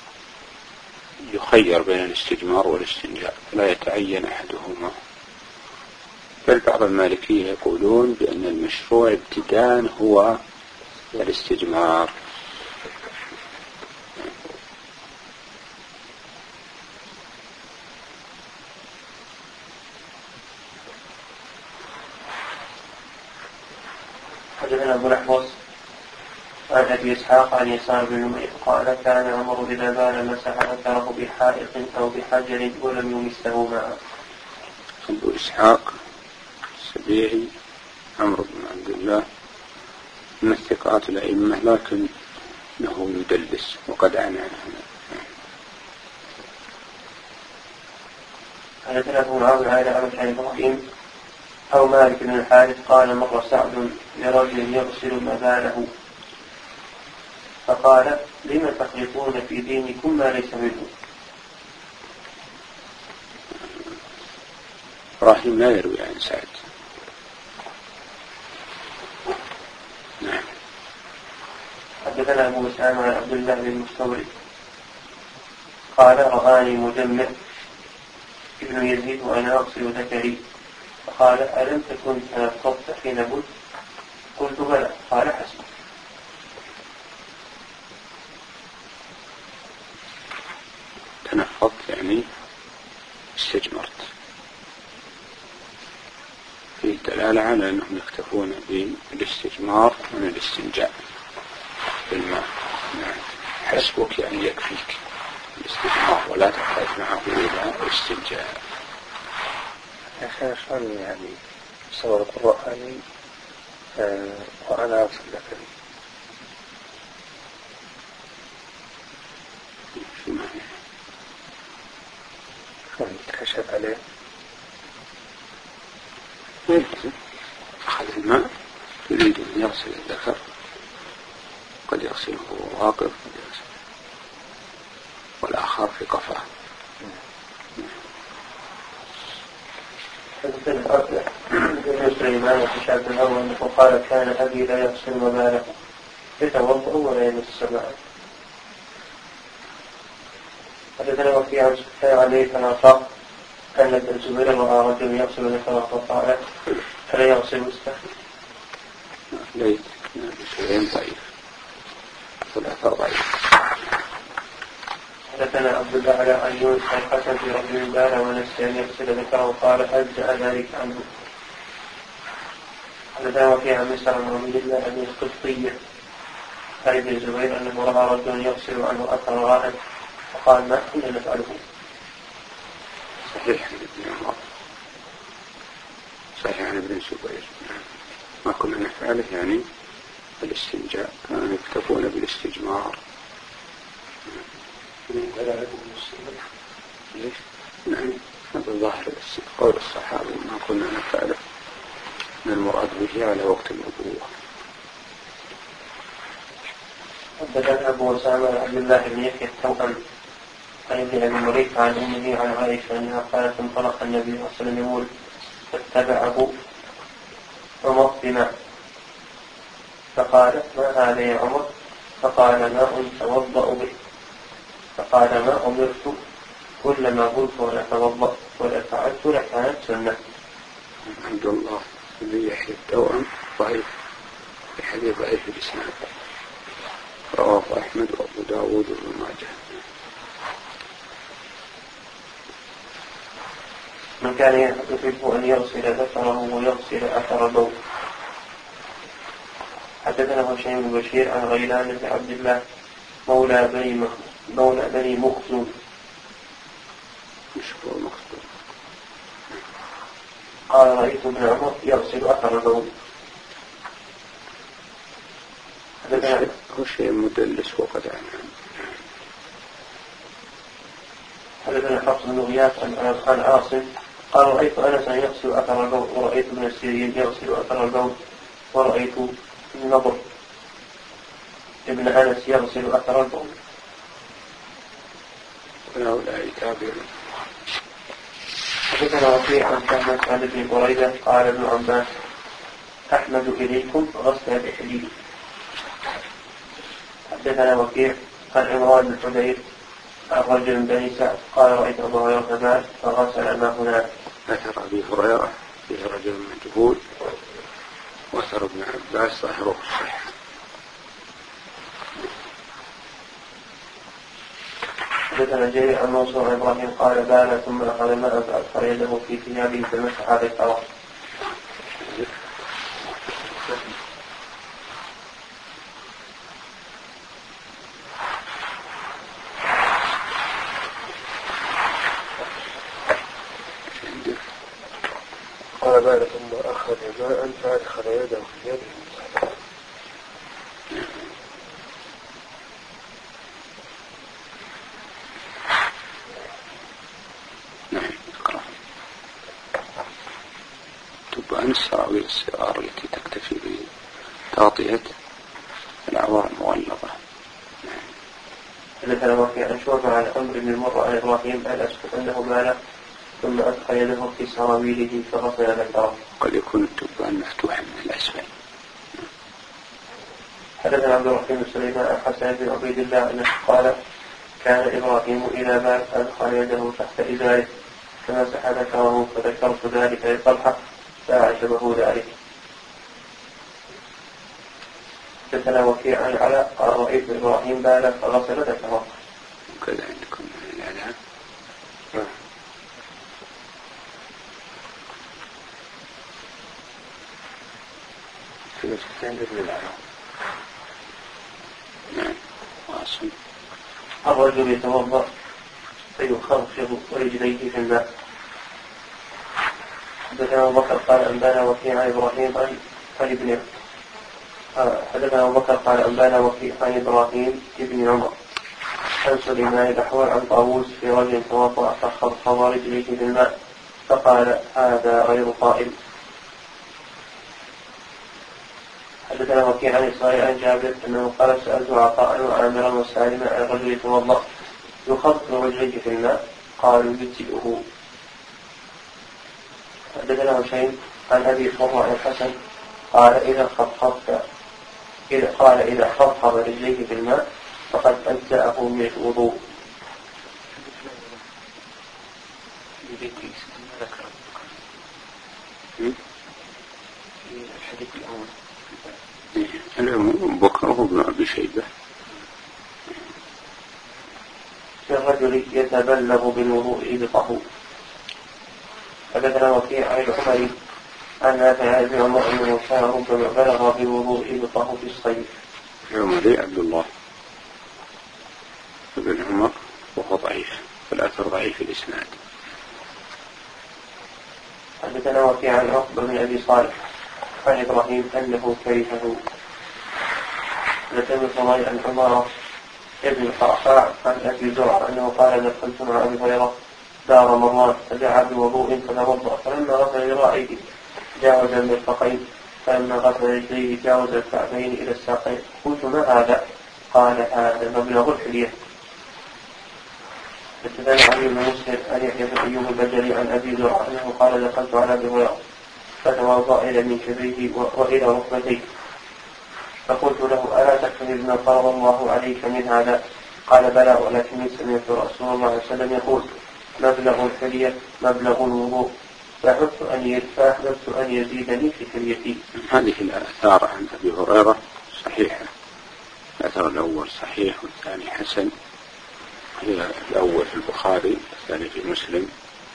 يخير بين الاستجمار والاستنجاء لا يتعين أحدهما. بل بعض المالكية يقولون بأن المشروع ابتداء هو الاستجمار. حدثنا أبو الأحوص عن أبي إسحاق عن يسار بن نمير قال كان عمر إذا بال مسح ذكره بحائط أو بحجر ولم يمسه معه. أبو إسحاق السبيعي عمرو بن عبد الله من الثقات الأئمة لكن له يدلس وقد عانى عنه. حدثنا أبو معاوية عن أبي عن إبراهيم أو مالك بن الحارث قال مر سعد لرجل يغسل مباله فقال لم تخلطون في دينكم ما ليس منه. إبراهيم لا يروي عن سعد. نعم. حدثنا أبو أسامة عن عبد الله بن مستورد قال رآني مجمع ابن يزيد وأنا أغسل ذكري فقال ألم تكن تنفضت حين بلت؟ قلت بلى. قال حسب. تنفضت يعني استجمرت، فيه دلالة على أنهم يكتفون بالاستجمار من الاستنجاء بالماء. نعم. حسبك يعني يكفيك الاستجمار ولا تحتاج معه إلى الاستنجاء. يا شيخ شلون يعني صور القرآن آه وأنا أرسل لك شو معنى؟ شلون تكشف عليه؟ أخذ الماء يريد أن يغسل الذكر، قد يغسله وهو واقف والآخر في قفاه. ابن سليمان وحشاب بن عمرو أنه قال كان أبي لا يغسل مباله يتوضأ ولا يمس السماء. حدثنا وفي عن سفيان عليه فنعطى أن ابن الزبير رأى رجل يغسل ذكره فقال فلا يغسل مستخدم. ليس سفيان ضعيف، ثلاثة ضعيف. حدثنا عبد الله على عن يونس عن حسن في رجل بال ونسي أن يغسل ذكره قال أجزأ ذلك عنه. حدثنا وفي عن مسر عن عبد الله بن القبطية عن ابن الزبير أنه رأى رجل يغسل عنه أثر غائب وقال ما كنا نفعله. صحيح عن ابن عمر، صحيح عن ابن الزبير ما كنا نفعله يعني الاستنجاء، كانوا يكتفون بالاستجمار. ليش؟ نعم، هذا ظاهر قول الصحابة ما كنا نفعله من المراد به على وقت النبوة. حدثنا أبو أسامة عبد الله بن يحيى التوأم عن ابن أبي مريكة عن أمه عن عائشة أنها قالت انطلق النبي صلى الله عليه وسلم يقول فاتبعه عمر بماء فقال ما هذا يا عمر؟ فقال ماء توضأ به. فقال ما أمرت كلما قلت ولا توضأ ولا فعلت لكانت سنة. عبد الله بن يحيى التوأم ضعيف، الحديث ضعيف الإسناد، رواه أحمد وأبو داود وابن ماجه. من كان يحب أن يغسل ذكره ويغسل أثر البول. حدثنا هشام بن بشير عن غيلان بن عبد الله مولى بني مولى بني مخزوم مشهور مخزوم قال رأيت ابن عمر يغسل أثر البول. حدثنا هشام مدلس وقد عنه. حدثنا حفص بن غياث عن عاصم قال رأيت أنسا يغسل أثر البول ورأيت ابن السيرين يغسل أثر البول ورأيت النضر ابن أنس يغسل أثر البول. هؤلاء تابعون. حدثنا وكيع عن سهل عن ابن بريدة قال ابن عباس أحمد إليكم غسل الإحليل. حدثنا وكيع عن عمران بن حدير الرجل من بني سعد قال رأيت أبا هريرة مات فغسل ما هناك. أثر أبي هريرة فيه رجل مجهول، وأثر ابن عباس ظاهره الصحة. حدثنا جرير عن منصور عن إبراهيم قال بال ثم أخذ ماء فأدخل يده في ثيابه فمسح عليه الأرض. قال بال ثم أخذ ماء فأدخل يده في يده. السراويل الصغار التي تكتفي بتغطية الأعضاء المغلظة. حدثنا وكيع عن شعبة عن عمرو بن مرة عن إبراهيم عن أسكت أنه بال ثم أدخل يده في سراويله فغسل ذكره. قد يكون التبان مفتوحا من الأسفل. حدثنا عبد الرحيم بن سليمان عن حسن بن عبيد الله أنه قال كان إبراهيم إذا بال فأدخل يده تحت إزاره فمسح ذكره فذكرت ذلك لطلحة فأعجبه ذلك. حدثنا وكيع عن العلاء قال رأيت إبراهيم بال فغسل ذكره. وكذا عندكم العلاء في نسختين دليل عنه. نعم. واصل. الرجل يتوضأ فيخرخر رجليه في الماء. حدثنا أبو بكر قال أنبانا وكيع عن إبراهيم عن ابن حدثنا أبو بكر قال أنبانا وكيع عن إبراهيم ابن عمر عن سليمان الأحول عن طاووس في رجل توضأ فخرخر رجليه في الماء فقال هذا غير قائل. حدثنا وكيع عن إسرائيل عن جابر أنه قال سألت عطاء وعامرا وسالما عن الرجل يتوضأ يخرخر رجليه في الماء قالوا يجزئه. حدثنا هشيم عن أبي حر عن الحسن قال إذا خفضت إذا قال إذا خفض رجليه في الماء فقد أجزأه من الوضوء. العموم بكر وابن أبي شيبة. الرجل يتبلغ بالوضوء بطهور. حدثنا وكيع عن العمري عن نافع عن ابن عمر انه كان ربما بلغ بالوضوء بطهور في الصيف. العمري عبد الله ابن عمر وهو ضعيف فالأثر ضعيف الإسناد. حدثنا وكيع عن عقبة بن أبي صالح عن إبراهيم أنه كرهه. حدثنا صلى عن عمر ابن القعقاع عن أبي زرع أنه قال دخلت مع أبي هريرة دار مروان فدعا بوضوء فتوضأ فلما غسل ذراعيه جاوز المرفقين فلما غسل رجليه جاوز الكعبين إلى الساقين. قلت ما هذا؟ قال هذا مبلغ الحلية. حدثنا علي بن مسهر عن يحيى بن أيوب البجلي عن أبي زرع أنه قال دخلت على أبي هريرة فتوضأ إلى منكبيه وإلى ركبتيه فقلت له ألا تكفني بما فرض الله عليك من هذا؟ قال بلى ولكني سمعت رسول الله صلى الله عليه وسلم يقول مبلغ الحلية مبلغ الوضوء فأحببت أن يزيدني في حليتي. هذه الآثار عن أبي هريرة صحيحة. الأثر الأول صحيح والثاني حسن. الأول في البخاري والثاني في مسلم.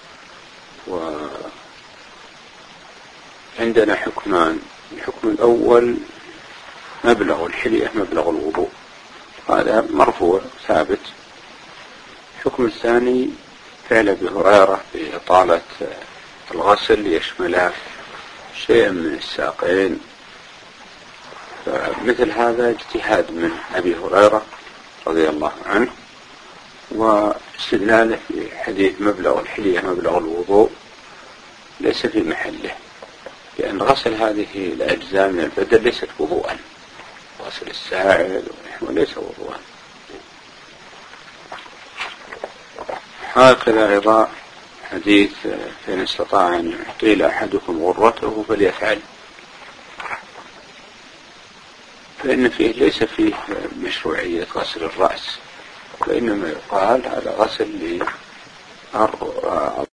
وعندنا حكمان. الحكم الأول مبلغ الحلية مبلغ الوضوء هذا مرفوع ثابت. الحكم الثاني فعل أبي هريرة بإطالة الغسل يشمل شيئا من الساقين فمثل هذا اجتهاد من أبي هريرة رضي الله عنه واستدلاله في حديث مبلغ الحلية مبلغ الوضوء ليس في محله لأن غسل هذه الأجزاء من البدن ليست وضوءا. غسل الساعد وليس وضوءا. هكذا أيضا حديث فإن استطاع أن يطيل أحدكم غرته فليفعل فإن فيه ليس فيه مشروعية غسل الرأس وإنما يقال هذا غسل